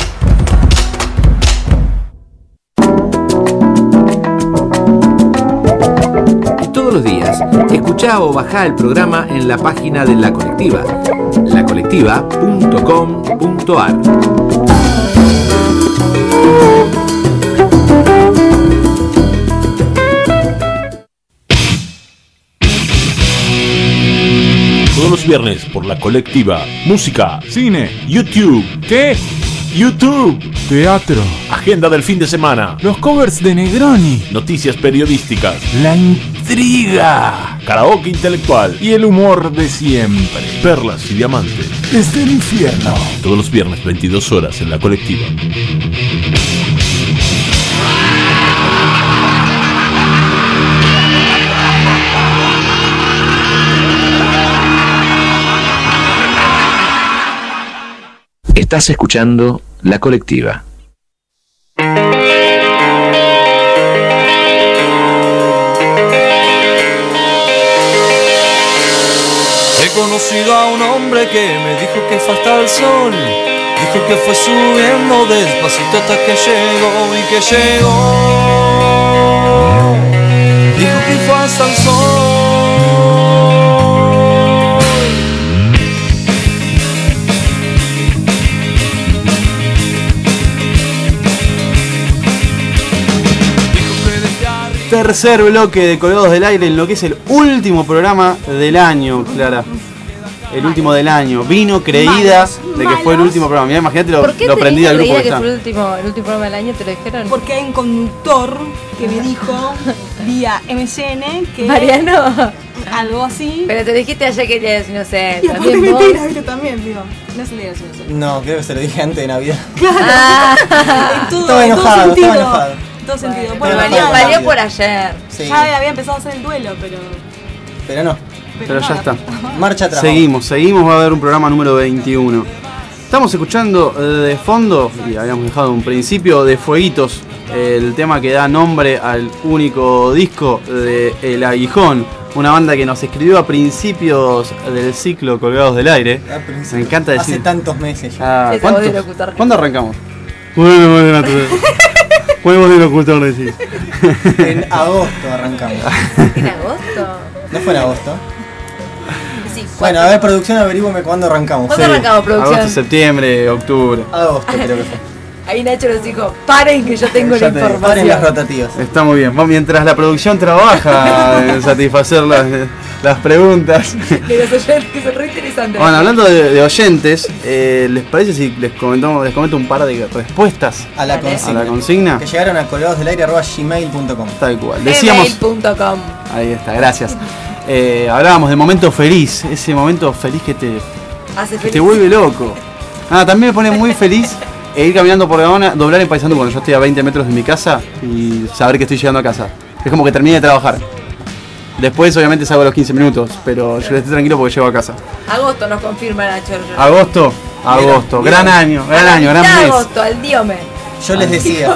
Todos los días, escuchá o bajá el programa en la página de La Colectiva, la colectiva punto com punto ar. Todos los viernes por La Colectiva. Música, cine, YouTube. ¿Qué? YouTube. Teatro. Agenda del fin de semana. Los covers de Negroni. Noticias periodísticas. La intriga. Karaoke intelectual. Y el humor de siempre. Perlas y diamantes. Desde el infierno. Todos los viernes, veintidós horas en La Colectiva. Estás escuchando La Colectiva. He conocido a un hombre que me dijo que fue hasta el sol. Dijo que fue subiendo despacito hasta que llegó y que llegó. Dijo que fue hasta el sol. Tercer bloque de Colgados del Aire en lo que es el último programa del año, Clara. El último del año. Vino creída Malos, de que fue el malos. último programa. Mirá, imagínate lo, ¿Por qué lo te prendido al dijo grupo que que está. fue el último, el último programa del año? ¿Te lo dijeron? Porque hay un conductor que me dijo vía M S N que... Mariano. Algo así. Pero te dijiste ayer que eres inocente. Y aparte También vos. mentira, viste, también, digo. No es el día de los inocentes. No, creo que se lo dije antes de Navidad. Ah. En todo, Estaba en todo enojado, sentido. estaba enojado. En todo sentido. Bueno, Bueno, valió, nada, valió por ayer. Sí, ya había empezado a hacer el duelo, pero... pero no. Pero ya está. Marcha atrás. Seguimos, seguimos, va a haber un programa número veintiuno. Estamos escuchando eh, de fondo, y habíamos dejado un principio de Fueguitos, el tema que da nombre al único disco de El Aguijón, una banda que nos escribió a principios del ciclo Colgados del Aire. Me encanta decir. Hace tantos meses ya. Ah, Esa voz de ¿cuántos? locutor. ¿Cuándo arrancamos? Bueno, bueno, podemos de locutor decir. En agosto arrancamos. ¿En agosto? ¿No fue en agosto? Sí. Bueno, a ver, producción, averígame cuándo arrancamos. ¿Cuándo arrancamos, producción? Agosto, septiembre, octubre. Agosto creo que fue. Ahí Nacho nos dijo, paren que yo tengo Ya la te- información. paren las rotativas. Está muy bien. Bueno, mientras la producción trabaja en satisfacer las, las preguntas. De los oyentes, que son re interesantes. Bueno, hablando de, de oyentes, eh, ¿les parece si les comentamos, les comento un par de respuestas A la Dale. consigna. a la consigna? Que llegaron a colgadosdelaire arroba gmail punto com. Tal cual. Decíamos. gmail punto com. Ahí está, gracias. Eh, hablábamos del momento feliz, ese momento feliz que te, Hace que feliz. te vuelve loco. Ah, también me pone muy feliz e ir caminando por Gaona, doblar en Paysandú cuando yo estoy a veinte metros de mi casa y saber que estoy llegando a casa. Es como que terminé de trabajar. Después obviamente salgo a los quince minutos, pero yo estoy tranquilo porque llego a casa. Agosto nos confirma Nacho. Agosto, agosto, Mira, gran mira. año, gran año, gran mes. Agosto, al diome. Yo les decía.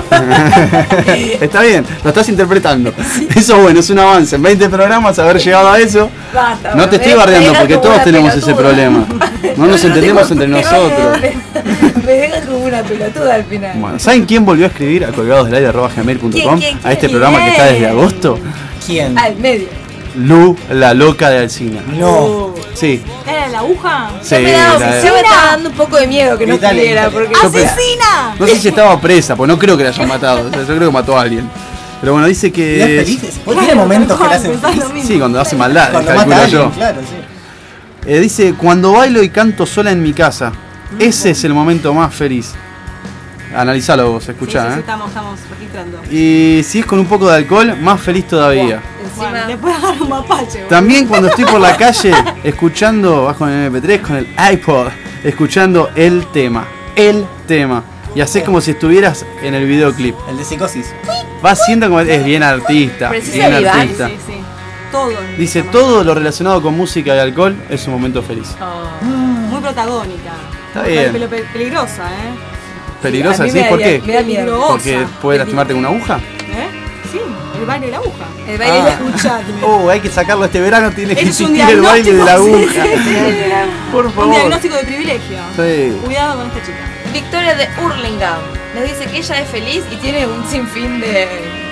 Está bien, lo estás interpretando. Eso es bueno, es un avance. En veinte programas haber llegado a eso. Basta, No te estoy me- bardeando me porque dejan como todos una tenemos ese pelotuda. problema. No nos entendemos entre Me- nosotros. Me, me dejan como una pelotuda al final. Bueno, ¿saben quién volvió a escribir a colgadosdelaire arroba gmail punto com ¿Quién, quién, a este quién? programa que está desde agosto? ¿Quién? Al medio. Lu, la loca de Alcina. No. Sí, ¿Era la aguja? sí. Ya me, daba- la- ya me estaba dando un poco de miedo que no Gritale, escribiera. gritale. Porque Yo pe- ¡Asesina! No sé si estaba presa, pues no creo que la hayan matado. O sea, yo creo que mató a alguien. Pero bueno, dice ¿Y es que. feliz? ¿Por qué tiene momentos que le hacen Pensás lo feliz? mismo. Sí, cuando hace maldad, Cuando calculo mata a yo. alguien, claro, sí. Eh, dice, cuando bailo y canto sola en mi casa, ese es el momento más feliz. Analizalo vos, Sí, escuchá, sí, sí, ¿eh? estamos, estamos registrando. Y si es con un poco de alcohol, más feliz todavía. Bueno, encima. le puedes dar un mapache. boludo. También cuando estoy por la calle, escuchando, vas con el eme pe tres, con el iPod, escuchando el tema, el tema. Y haces como si estuvieras en el videoclip. El de psicosis. Vas siendo como, es bien artista, Precisa bien Iván. artista. Sí, sí. Todo. Dice, todo lo relacionado con música y alcohol es un momento feliz. Oh. Muy protagónica. Está Muy bien. pe- pe- peligrosa, ¿eh? Peligrosa, a mí ¿sí? me ¿Por daría- qué? me da miedo. Peligrosa. Porque puede lastimarte con una aguja. ¿Eh? Sí, el baile de la aguja. El baile Ah. de Escuchadme. Oh, hay que sacarlo este verano, tiene que Es un existir el baile de la diagnóstico, aguja. sí, sí. Por Un favor. diagnóstico de privilegio. Sí. Cuidado con esta chica. Victoria de Hurlingham nos dice que ella es feliz y tiene un sinfín de,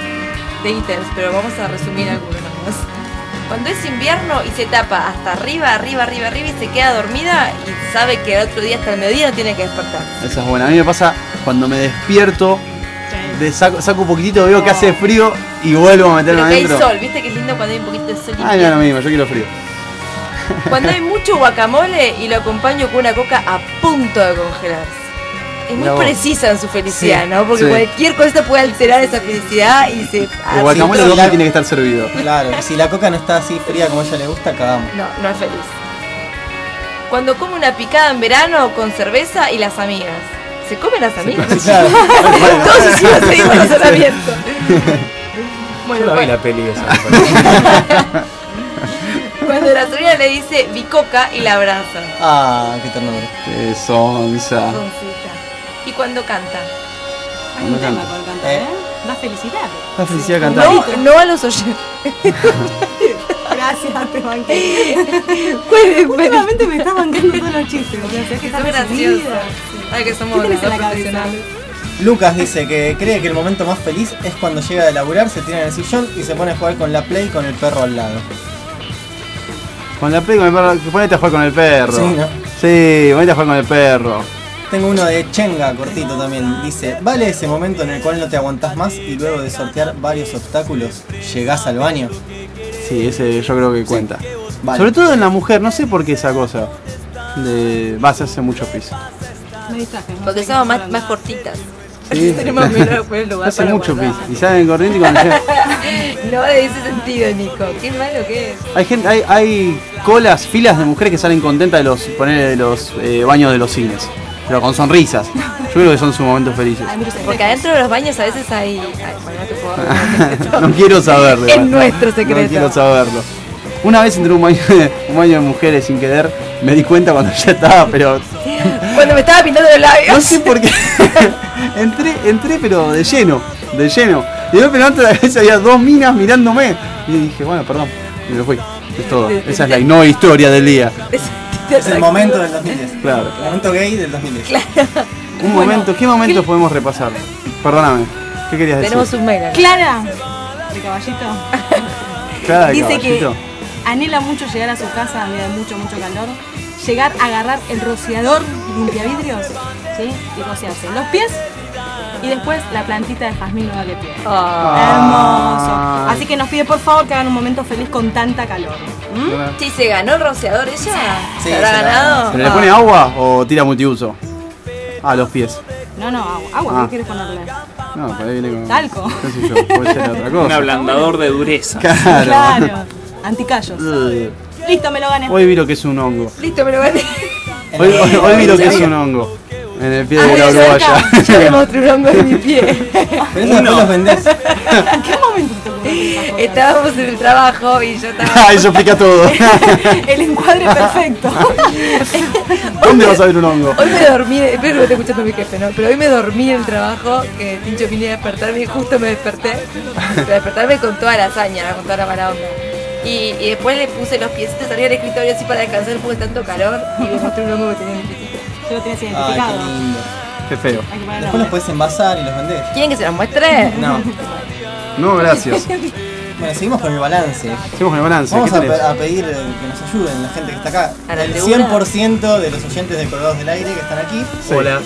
de ítems, pero vamos a resumir algunos nomás. Cuando es invierno y se tapa hasta arriba, arriba, arriba, arriba y se queda dormida y sabe que el otro día hasta el mediodía no tiene que despertar. Esa es buena. A mí me pasa cuando me despierto, de saco, saco un poquitito, veo que hace frío y vuelvo a meterme Pero que hay adentro. sol, viste que lindo cuando hay un poquito de sol. y Ay, no, lo mismo, yo quiero frío. Cuando hay mucho guacamole y lo acompaño con una coca a punto de congelarse. Es muy Mirá vos. precisa en su felicidad, Sí, ¿no? Porque sí. cualquier cosa puede alterar esa felicidad y se... El guacamole sí, doble la- tiene que estar servido. Claro, y si la coca no está así fría como a ella le gusta, cagamos. No, no es feliz. Cuando come una picada en verano con cerveza y las amigas. ¿Se comen las amigas? Sí, claro. Todos hicimos ese mismo razonamiento. Bueno, Yo la vi cuando, la peli esa. cuando la sobrina le dice bicoca y la abraza. Ah, qué ternura. Qué sonsa. Doncita. Y cuando canta. Hay un Cuando tema canta. con cantar, ¿eh? Da felicidad. La felicidad cantar. No, no a los oyentes. Gracias, te banqué. Puede, puede. Últimamente me estás bancando todos los chistes. O sea, que Son estás graciosos. recibida. Ay, que somos ¿Qué tenés en la los cabeza? profesionales. Lucas dice que cree que el momento más feliz es cuando llega de laburar, se tira en el sillón y se pone a jugar con la Play con el perro al lado. Con la play con el perro, que ponete a jugar con el perro. Sí, ¿no? Sí, ponete a jugar con el perro. Tengo uno de Chenga, cortito también. Dice, ¿vale ese momento en el cual no te aguantás más y luego de sortear varios obstáculos llegás al baño? Sí, ese yo creo que cuenta. Vale. Sobre todo en la mujer, no sé por qué esa cosa. De. Va a hacerse mucho pis. Me distraje. no Porque sé qué somos estás más, hablando. más cortitas. Sí. Tenemos menos pues, lugar Hace para mucho pis. guardar. Y salen corriendo y cuando llega- No de ese sentido, Nico. Qué malo que es. Hay gente, hay, hay colas, filas de mujeres que salen contentas de los poner de los eh, baños de los cines. Pero con sonrisas. Yo creo que son sus momentos felices. Ay, mira, Porque adentro de los baños a veces hay. Ay, bueno, no te puedo dar un secreto. No quiero saberlo. Es igual. nuestro secreto. No quiero saberlo. Una vez entré a un baño de, un baño de mujeres sin querer, me di cuenta cuando ya estaba, pero Cuando me estaba pintando los labios. no sé por qué. entré, entré pero de lleno, de lleno. Y de repente la vez había dos minas mirándome. Y dije, bueno, perdón. Y me fui. Es todo. Esa es la no historia del día. Es el momento del dos mil diez. Claro. El momento gay del dos mil diez. Un momento, ¿qué momentos podemos repasar? Perdóname. ¿Qué querías decir? Tenemos un mail. acá. Clara, de caballito, Clara de dice caballito. que anhela mucho llegar a su casa en día de mucho, mucho calor, llegar a agarrar el rociador limpiavidrios, ¿sí? Y rociarse los pies y después la plantita de jazmín nueva que tiene. Ah. Hermoso. Así que nos pide por favor que hagan un momento feliz con tanta calor. ¿Mm? Sí, se ganó el rociador ella. Sí, ¿Se habrá se la ganado? ¿Pero le Ah. pone agua o tira multiuso? A los pies. No, no, agua. Agua, Ah. ¿qué quieres ponerle? No, por ahí viene con. Talco. ¿Qué sé yo? Puede ser otra cosa. Un ablandador de dureza. Claro. Claro. Anticallos. Ugh. Listo, me lo gané. Hoy vi lo que es un hongo. Listo, me lo gané. Hoy, hoy- hoy vi lo que es un hongo. En el pie Ah, de la muy cerca. uruguaya. Yo le mostré un hongo de mi pie. Pero eso después los vendés. ¿En qué momento te ocurrió esa cosa? Estábamos en el trabajo y yo estaba. Ah, eso explica todo. El encuadre perfecto. ¿Dónde vas a ver un hongo? Hoy me dormí, espero que me esté escuchando mi jefe, ¿no? Pero hoy me dormí en el trabajo, que Tincho vine a despertarme y justo me desperté. Pero despertarme con toda la hazaña, con toda la mala onda. Y, y después le puse los piecitos arriba del escritorio así para descansar porque tanto calor y me mostré un hongo que tenía en el piecito. Yo lo tenés Ay, identificado. qué lindo. Qué feo. Hay que ponerlo. Después los puedes envasar y los vendés. ¿Quieren que se los muestre? No. No, gracias. Bueno, seguimos con el balance. Seguimos con el balance. Vamos ¿Qué a, tenés? pe- a pedir eh, que nos ayuden, la gente que está acá. ¿A la El tribuna? cien por ciento de los oyentes de Colgados del Aire que están aquí. Sí. Hola.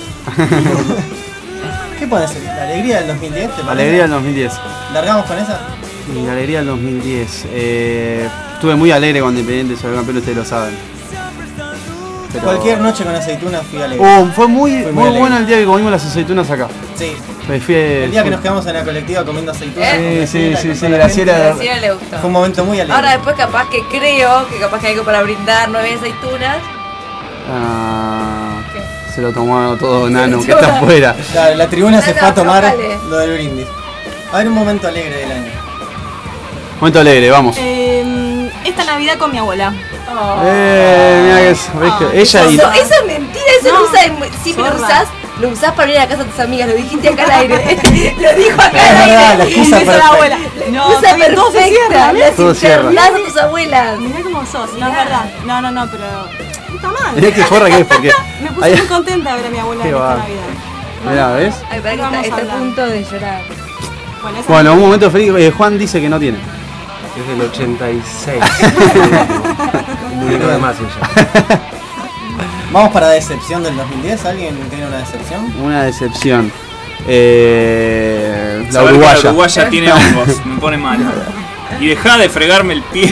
¿Qué pones? ¿La alegría del dos mil diez? ¿te parece? Alegría del dos mil diez. ¿Largamos con esa? Y la alegría del dos mil diez. Eh, estuve muy alegre cuando Independiente salió campeón, ustedes lo saben. Pero- Cualquier noche con aceitunas fui alegre. Oh, fue muy, Fui muy muy alegre. bueno el día que comimos las aceitunas acá. Sí. Me fui, El día que nos quedamos en la colectiva comiendo aceitunas. Sí, con sí, Graciela, sí, con sí, toda la Graciela- gente. A Graciela le gustó. Fue un momento muy alegre. Ahora después capaz que creo que capaz que hay algo para brindar, nueve aceitunas. Ah, ¿Qué? se lo tomó todo Nano, Se que lo está tomó. afuera. Claro, la tribuna se No, fue a no, tomar aflojale. lo del brindis. A ver, un momento alegre del año. Momento alegre, vamos. Eh, esta Navidad con mi abuela. Eh, mira que es, ves que ella y. Eso, eso es mentira, eso No. lo usas. en- Sí, pero lo Zorra. usás, lo usás para ir a la casa de tus amigas, lo dijiste acá al aire. Lo dijo acá Es al verdad, aire. la excusa Un beso a la perfecta. abuela. No, Usa está bien, todo se cierra. perfecta, mirá. las Todo cierra. internás a tus abuelas. Mirá cómo sos, no es Mirá. verdad. No, no, no, pero. Puta madre. Mirá qué forra que es, porque. Me puse Ahí- muy contenta de ver a mi abuela Qué en esta va. Navidad. Mirá, ¿ves? Ay, para que Vamos está, a está a hablar. punto de llorar. Bueno, esa Bueno, un momento feliz. eh, Juan dice que no tiene. Es del ochenta y seis. Muy de más ella. Vamos para la decepción del dos mil diez. ¿Alguien tiene una decepción? Una decepción. Eh, la Saber que uruguaya. La uruguaya tiene hongos, me pone mal. Y dejá de fregarme el pie.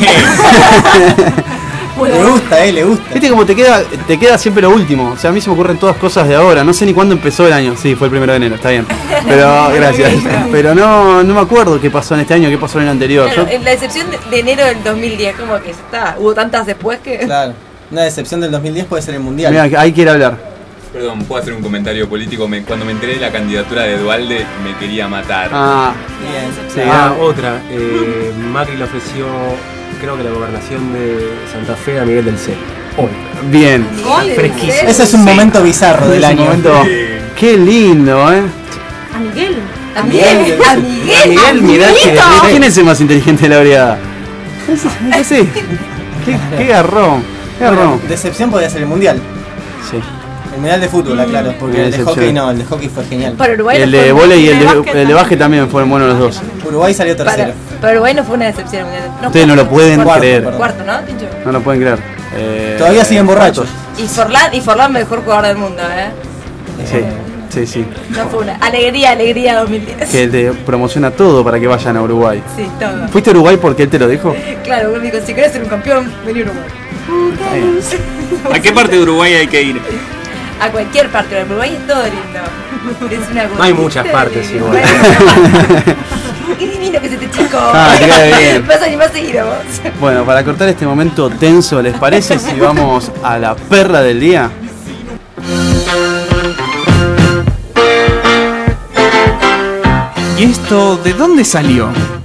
Le gusta, eh, le gusta. Viste como te queda, te queda siempre lo último. O sea, a mí se me ocurren todas cosas de ahora. No sé ni cuándo empezó el año. Sí, fue el primero de enero, está bien. Pero gracias. Pero no, no me acuerdo qué pasó en este año, qué pasó en el anterior. Claro, Yo- en la decepción de, de enero del dos mil diez, como que ya está. Hubo tantas después que. Claro. Una decepción del dos mil diez puede ser el mundial. Mira, ahí quiere hablar. Perdón, ¿puedo hacer un comentario político? Me- cuando me enteré de la candidatura de Dualde, me quería matar. Ah, Bien. sí, Ah, ah, otra. Eh, Macri le ofreció, creo que la gobernación de Santa Fe a Miguel del Cel. Hoy. bien. Gol de Fresquísimo. Cel. Ese es un momento bizarro del Ese año. momento- Qué lindo, ¿eh? A Miguel. A Miguel, a Miguel, Miguel, mirá que- Miguelito. ¿quién es el más inteligente de la brigada? Ese, ese sí. Qué, qué garrón. Qué garrón. Bueno, decepción podría ser el mundial. Sí. El mundial de fútbol, aclaro. Porque Qué el de decepción. hockey no, el de hockey fue genial. Para Uruguay no El fue de un- volei y el básquet de, el de básquet también fueron buenos los dos. Uruguay salió tercero. Para, para Uruguay no fue una decepción. No, Ustedes no lo pueden Cuarto, creer. perdón. Cuarto, ¿no, Tincho? No lo pueden creer. Eh, Todavía siguen borrachos. Y Forlán, y Forlán mejor jugador del mundo, ¿eh? Sí, sí, sí. No fue una. Alegría, alegría dos mil diez. Que te promociona todo para que vayan a Uruguay. Sí, todo. ¿Fuiste a Uruguay porque él te lo dijo? Claro, me dijo, si querés ser un campeón, vení a Uruguay. ¿A qué parte de Uruguay hay que ir? A cualquier parte de Uruguay es todo lindo. Es una No hay muchas partes igual. Qué divino que es este chico. Ah, te cae bien. Vas a animar seguido vos. Bueno, para cortar este momento tenso, ¿les parece si vamos a la perla del día? ¿Y esto de dónde salió?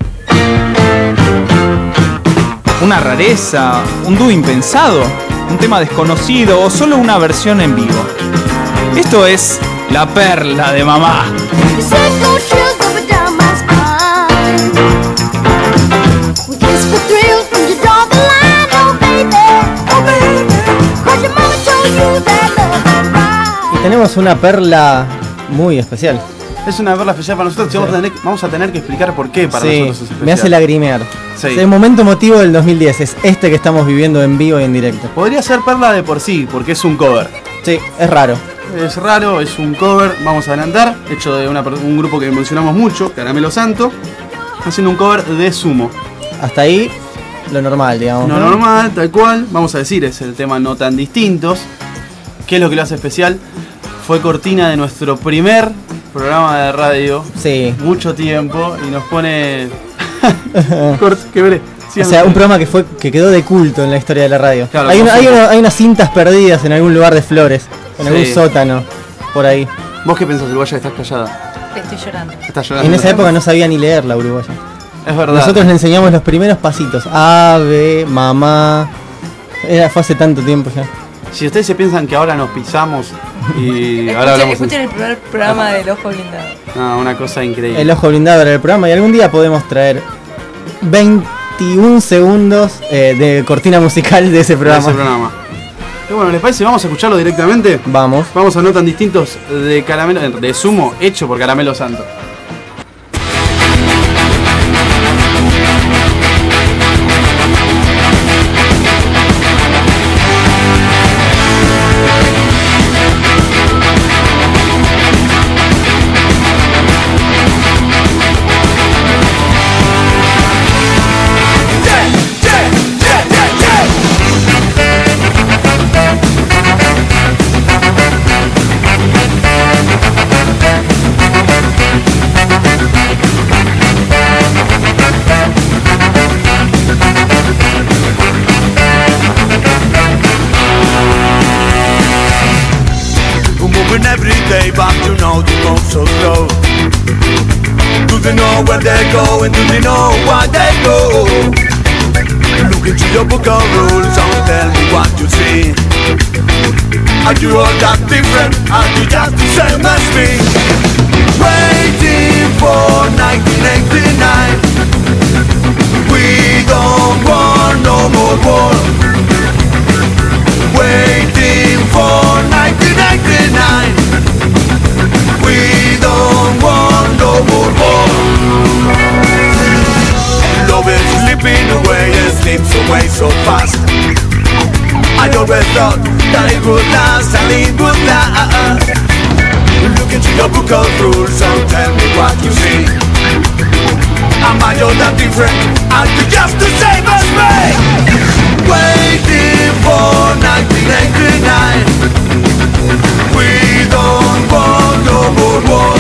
¿Una rareza? ¿Un dúo impensado? ¿Un tema desconocido o solo una versión en vivo? Esto es La Perla de Mamá. Y tenemos una perla muy especial. Es una perla especial para nosotros y vamos a tener, vamos a tener que explicar por qué para Sí, nosotros es especial. me hace lagrimear. Sí. El momento emotivo del dos mil diez es este que estamos viviendo en vivo y en directo. Podría ser perla de por sí, porque es un cover. Sí, es raro. Es raro, es un cover, vamos a adelantar, hecho de una per- un grupo que mencionamos mucho, Caramelo Santo, haciendo un cover de Sumo. Hasta ahí, lo normal, digamos. No ¿no? normal, tal cual, vamos a decir, es el tema No Tan Distintos. ¿Qué es lo que lo hace especial? Fue cortina de nuestro primer programa de radio. Sí. Mucho tiempo y nos pone... Cort- que veré. Sí, O sea, no- un programa que fue que quedó de culto en la historia de la radio. Claro, hay, una- como hay, siempre. una- hay unas cintas perdidas en algún lugar de Flores, en algún Sí. sótano. por ahí. ¿Vos qué pensás, Uruguaya? Estás callada. Estoy llorando. Estás llorando. En esa época no sabía ni leer la uruguaya. Es verdad. Nosotros le enseñamos los primeros pasitos. Ave, mamá. Era, fue hace tanto tiempo ya. Si ustedes se piensan que ahora nos pisamos y ahora Escuchen, hablamos... escuchen el primer programa del Ojo Blindado. No, una cosa increíble. El Ojo Blindado era el programa y algún día podemos traer veintiún segundos eh, de cortina musical de ese programa. De ese programa. Y bueno, ¿les parece? Vamos a escucharlo directamente. Vamos. Vamos a No Tan Distintos de caramelo, de Sumo, hecho por Caramelo Santo. Where they go and do they know why they go? Look into your book of rules and tell me what you see. Are you all that different? Are you just the same as me? Waiting for nineteen eighty-nine. We don't want no more war. Waiting for nineteen eighty-nine. We don't want no more war. Love is slipping away and slips away so fast. I always thought that it would last and it would last. Look into your book of rules and tell me what you see. Am I all that different? Are you just the same as me? Waiting for nineteen eighty-nine. We don't want no more war.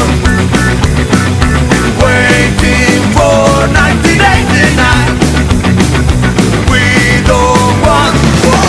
Waiting for nineteen eighty-nine. We don't want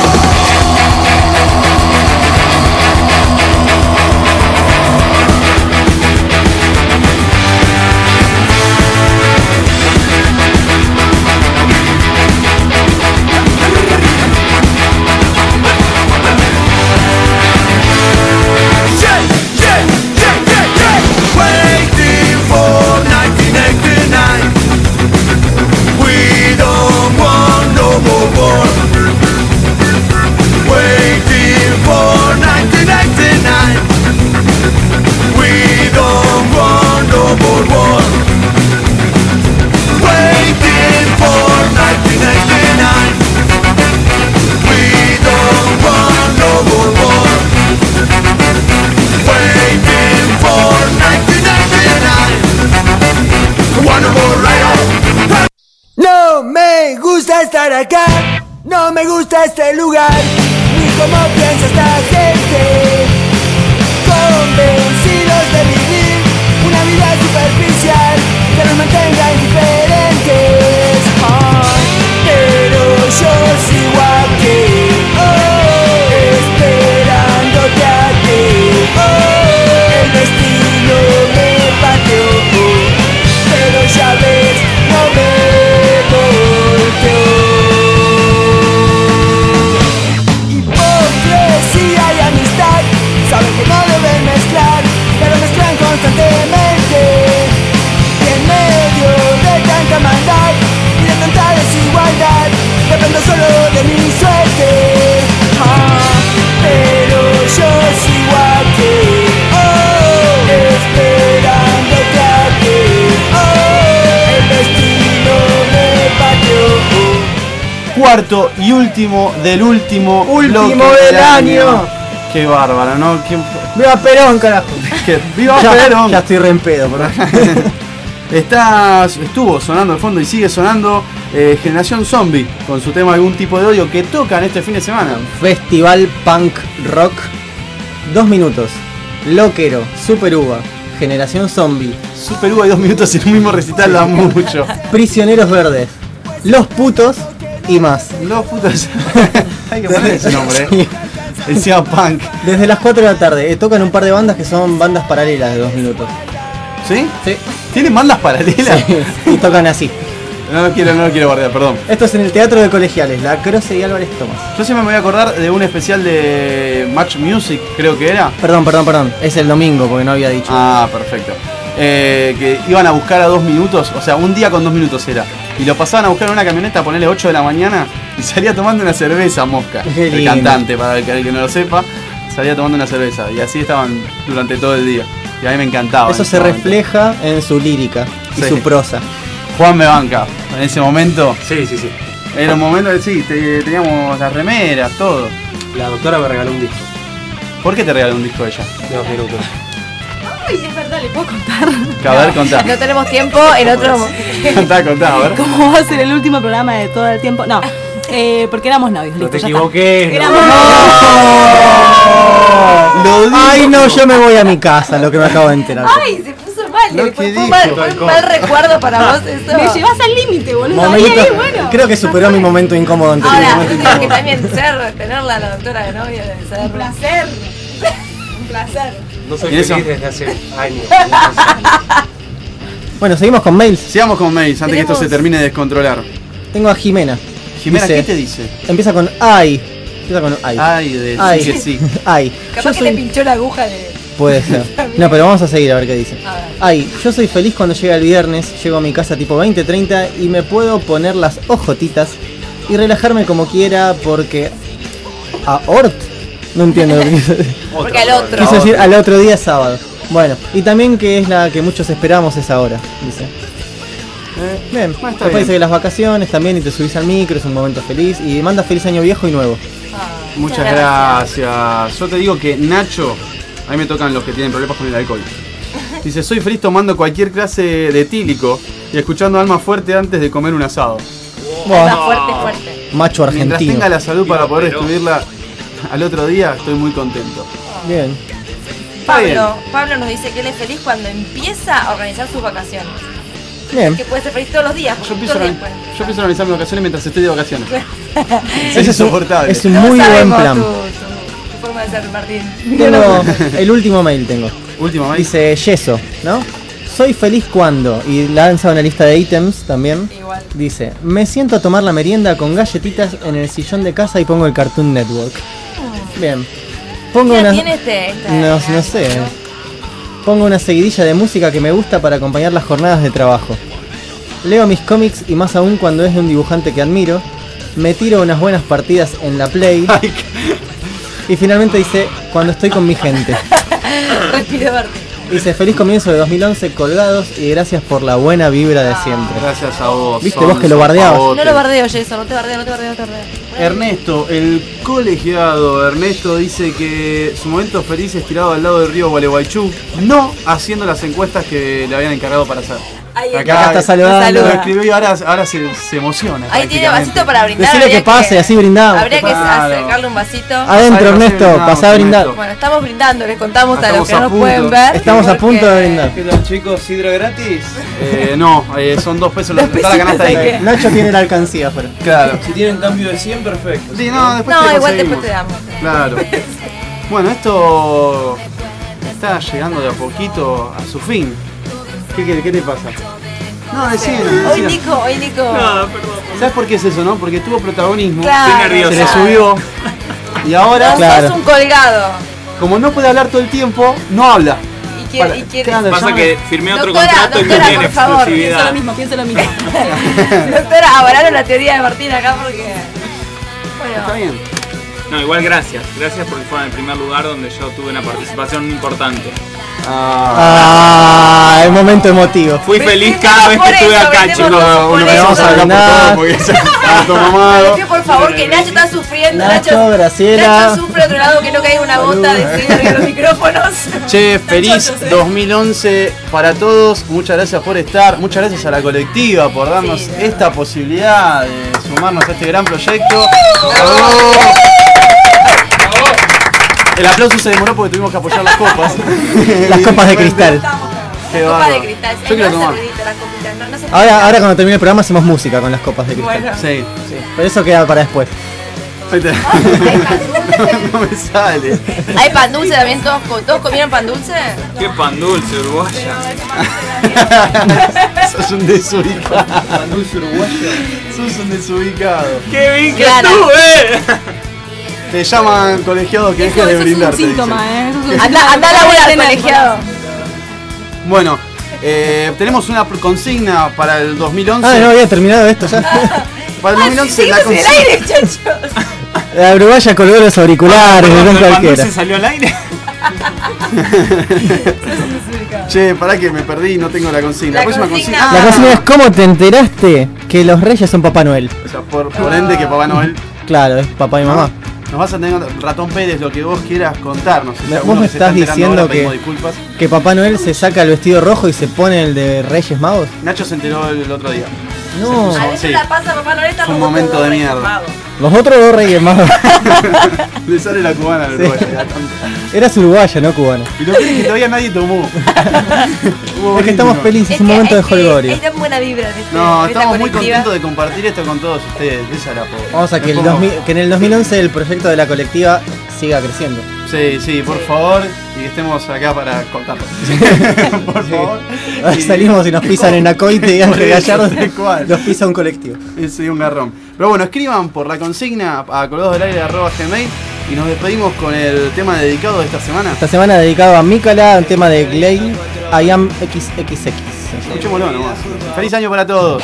estar acá, no me gusta este lugar, ni cómo piensa esta gente, convencidos de vivir una vida superficial que nos mantenga indiferentes. Ah, pero yo sigo aquí, oh, esperándote a ti, oh, el destino me pateó, oh, pero ya ves, no me hipocresía y amistad saben que no deben mezclar, pero mezclan constantemente. Y en medio de tanta maldad y de tanta desigualdad, dependo solo de mi suerte. Ah, pero yo sigo aquí, oh, esperándote a ti, oh, el destino me pateó. Cuarto y último del último Último bloque del año. Qué bárbaro, ¿no? ¿Qué... ¡Viva Perón, carajo! ¡Viva ya, Perón! Ya estoy re en pedo, por Está, estuvo sonando al fondo y sigue sonando eh, Generación Zombie con su tema Algún Tipo de Odio que tocan este fin de semana. Festival Punk Rock. Dos minutos. Loquero, Super Uva, Generación Zombie. Super Uva y dos minutos en un mismo recital da mucho. Prisioneros Verdes. Los Putos y más. Los Putos. Hay que poner ese nombre, ¿eh? Encima punk. Desde las cuatro de la tarde. Eh, tocan un par de bandas que son bandas paralelas de dos minutos. ¿Sí? Sí. ¿Tienen bandas paralelas? Sí, y tocan así. No lo quiero, no lo quiero guardar, perdón. Esto es en el Teatro de Colegiales, La Croce y Álvarez Tomás. Yo siempre me voy a acordar de un especial de Match Music, creo que era. Perdón, perdón, perdón. Es el domingo porque no había dicho. Ah, perfecto. Eh, que iban a buscar a dos minutos, o sea, un día con dos minutos era. Y lo pasaban a buscar en una camioneta a ponerle ocho de la mañana y salía tomando una cerveza, Mosca. Qué El lindo. cantante, para el que, el que no lo sepa, salía tomando una cerveza. Y así estaban durante todo el día. Y a mí me encantaba. Eso se refleja en su lírica y Sí. su prosa. Juan me banca. En ese momento. Sí, sí, sí. Era un momento que sí, te- teníamos las remeras, todo. La doctora me regaló un disco. ¿Por qué te regaló un disco ella? De dos minutos. Ay, es verdad, le puedo contar. Que, a ver, contá. No tenemos tiempo en otro momento. Contá, contá, a ver. ¿Cómo va a ser el último programa de todo el tiempo? No, eh, porque éramos novios. No listo, te ya equivoques. está. no. Éramos Lo dijo. Ay, no, yo me voy a mi casa, lo que me acabo de enterar. Ay, se puso mal. Lo fue, que fue dijo. mal, fue un mal recuerdo para vos eso. Me llevas al límite, boludo. Ahí, Momento- ahí, bueno. Creo que superó mi momento incómodo anterior. Ahora, Momento yo creo que incómodo. también ser, tenerla a la doctora de novia debe ser. Un placer. Un placer. No soy ¿Y eso? feliz desde hace años. Bueno, seguimos con mails. Sigamos con mails antes que esto Tenemos- se termine de descontrolar. Tengo a Jimena. Jimena, Dice- ¿qué te dice? Empieza con ay. Empieza con ay. Ay, de Ay. sí que sí. Ay. Capaz Yo que le soy... pinchó la aguja de. Puede ser. No, pero vamos a seguir a ver qué dice. A ver. Ay, yo soy feliz cuando llega el viernes, llego a mi casa tipo veinte treinta y me puedo poner las ojotitas y relajarme como quiera porque... ¿A Ort? No entiendo lo que quiso decir. Porque al otro. Quiso decir al otro día sábado. Bueno, y también que es la que muchos esperamos esa hora, dice. Bien, está después bien. dice que las vacaciones también y te subís al micro, es un momento feliz y manda feliz año viejo y nuevo. Muchas gracias. Yo te digo que Nacho, a mí me tocan los que tienen problemas con el alcohol. Dice, soy feliz tomando cualquier clase de etílico y escuchando Alma Fuerte antes de comer un asado. Buah, Más fuerte, fuerte. macho Mientras argentino. tenga la salud para poder escribirla al otro día, estoy muy contento. Bien. Está bien. Pablo, Pablo nos dice que él es feliz cuando empieza a organizar sus vacaciones. Bien. Que puede ser feliz todos los días. Yo porque empiezo, todo a, el día yo empiezo a organizar mis vacaciones mientras estoy de vacaciones. Ese Es es un, insoportable. es un puede- muy No buen sabemos plan. Tu, tu- tu forma de ser, Martín. Tengo el último mail tengo. Último mail. Dice Yeso, ¿no? Soy feliz cuando, y lanza una lista de ítems también. Igual. Dice, me siento a tomar la merienda con galletitas en el sillón de casa y pongo el Cartoon Network. Bien. Pongo ¿Qué una... tiene este? esta- No, no sé. Pongo una seguidilla de música que me gusta para acompañar las jornadas de trabajo. Leo mis cómics y más aún cuando es de un dibujante que admiro. Me tiro unas buenas partidas en la Play. Y finalmente dice, cuando estoy con mi gente. Respiro Martín. Dice, feliz comienzo de dos mil once, colgados y gracias por la buena vibra de siempre. Gracias a vos. ¿Viste Son- vos que lo son bardeabas? pavotes. No lo bardeo, Jason, no te bardeo, no te bardeo, no te bardeo. Ernesto, el colegiado Ernesto dice que su momento feliz es tirado al lado del río Gualeguaychú, no haciendo las encuestas que le habían encargado para hacer. Ahí Acá está saludando. Lo escribió y ahora, ahora se, se emociona. Ahí tiene prácticamente. vasito para brindar. Decile habría que pase, así brindamos. Habría que Claro. acercarle un vasito. Adentro, Pasá, Ernesto, brindamos, pasá a brindar. Ernesto. Bueno, estamos brindando, les contamos a los Estamos que a no nos punto. pueden ver. Estamos a punto de brindar. ¿Qué tal, chicos? ¿Sidra gratis? Eh, no, eh, son dos pesos, la, Dos está la canasta pesitos ahí. hay que- Nacho tiene la alcancía afuera. Claro. Si tienen cambio de cien, perfecto. Sí, no, después No, te igual conseguimos. después te damos. Claro. Bueno, esto está llegando de a poquito a su fin. ¿Qué, qué, qué te pasa? No, decime. Hoy Nico, hoy Nico. ¿Sabes por qué es eso, no? Porque tuvo protagonismo. Claro, Estoy nervioso. Se le claro. subió. Y ahora, No Claro. sos un colgado. como no puede hablar todo el tiempo, no habla. Y quiere, Para- y quiere. claro, Pasa llama- que firmé otro Doctora, contrato y no doctora, tiene por favor, Pienso exclusividad. lo mismo, pienso lo mismo. Doctora, avalaron la teoría de Martín acá porque. Está Bueno, bien. No, igual gracias. Gracias porque fue en el primer lugar donde yo tuve una participación importante. Ah, el momento emotivo. Fui feliz Brindemos cada vez por que estuve eso, acá, brindemos chicos. por Uno eso. que vamos a hablar por Nada. todo porque se está todo le mamado. pido por favor que Nacho está sufriendo. Nacho, Graciela. Nacho sufre otro lado que no caiga una gota de sidra en los micrófonos. Che, feliz yo sé. dos mil once para todos. Muchas gracias por estar. Muchas gracias a la colectiva por darnos Sí, de esta posibilidad de sumarnos a este gran proyecto. El aplauso se demoró porque tuvimos que apoyar las copas. Las copas de cristal. Qué Copa bárbaro. de cristal. Yo quiero no hace tomar. ruidito las copitas, no, no se Ahora, ahora cuando termine el programa hacemos música con las copas de cristal. Bueno. Sí. Pero eso queda para después. No me sale. ¿Hay pan dulce también? ¿Todos, co- ¿Todos comieron pan dulce? ¿Qué pan dulce, uruguaya? Sos un desubicado. Pan dulce uruguayo. Sos un desubicado. ¡Qué bien que Claro. estuve! Te llaman colegiado que dejes Eso, de eso es un brindarte. síntoma, dicen. ¿eh? Eso es un Anda, síntoma. anda a laburar, colegiado. Bueno, eh, tenemos una consigna para el dos mil once. Ah, no había terminado esto ya. Para el dos mil once la Seguimos en el consigna. aire, chachos. La uruguaya colgó los auriculares, ¿El con pan cualquiera. dulce salió al aire? Che, pará que me perdí, no tengo la consigna. La La próxima consigna- consigna. La consigna es ¿cómo te enteraste que los reyes son Papá Noel? O sea, por, por ende que Papá Noel. Claro, es papá y mamá. Nos vas a tener, Ratón Pérez, lo que vos quieras contarnos. Si Me- alguno vos me que se está estás enterando diciendo ahora, que- pedimos disculpas. Que Papá Noel se saca el vestido rojo y se pone el de Reyes Magos. Nacho se enteró el otro día. No. Se A puso- veces sí. la pasa Papá Noel está Fue un rojo momento todo de Reyes mierda. Magos. Los otros dos Reyes Magos. Le sale la cubana al Sí. uruguayo. la tonta. Eras uruguaya, no cubana. Y lo que es que todavía nadie tomó. Es que estamos felices, es un que- momento de es que jolgorio. Hay tan buena vibra en este- No, en esta estamos muy colectiva. contentos de compartir esto con todos ustedes. Esa es la pobre. Vamos a que, el dos mil que en el dos mil once el proyecto de la colectiva siga creciendo. Sí, sí, por favor. Y que estemos acá para contarlo. Por favor. Y- Salimos y nos pisan en Acoite y Por Ángel eso, Gallardo tal cual. nos pisa un colectivo. Es un garrón. Pero bueno, escriban por la consigna a colgados del aire arroba gmail y nos despedimos con el tema dedicado de esta semana. Esta semana dedicado a Mikala, un tema de Glade, I Am X X X. Escuchémoslo nomás. Feliz año para todos.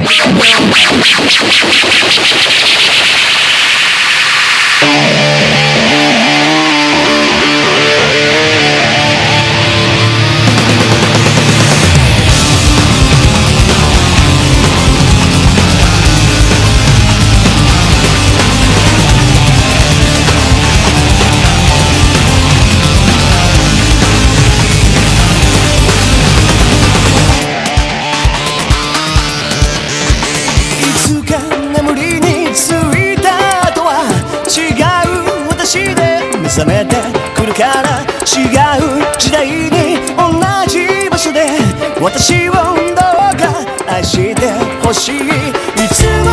覚めてくるから違う時代に同じ場所で私をどうか愛してほしいいつ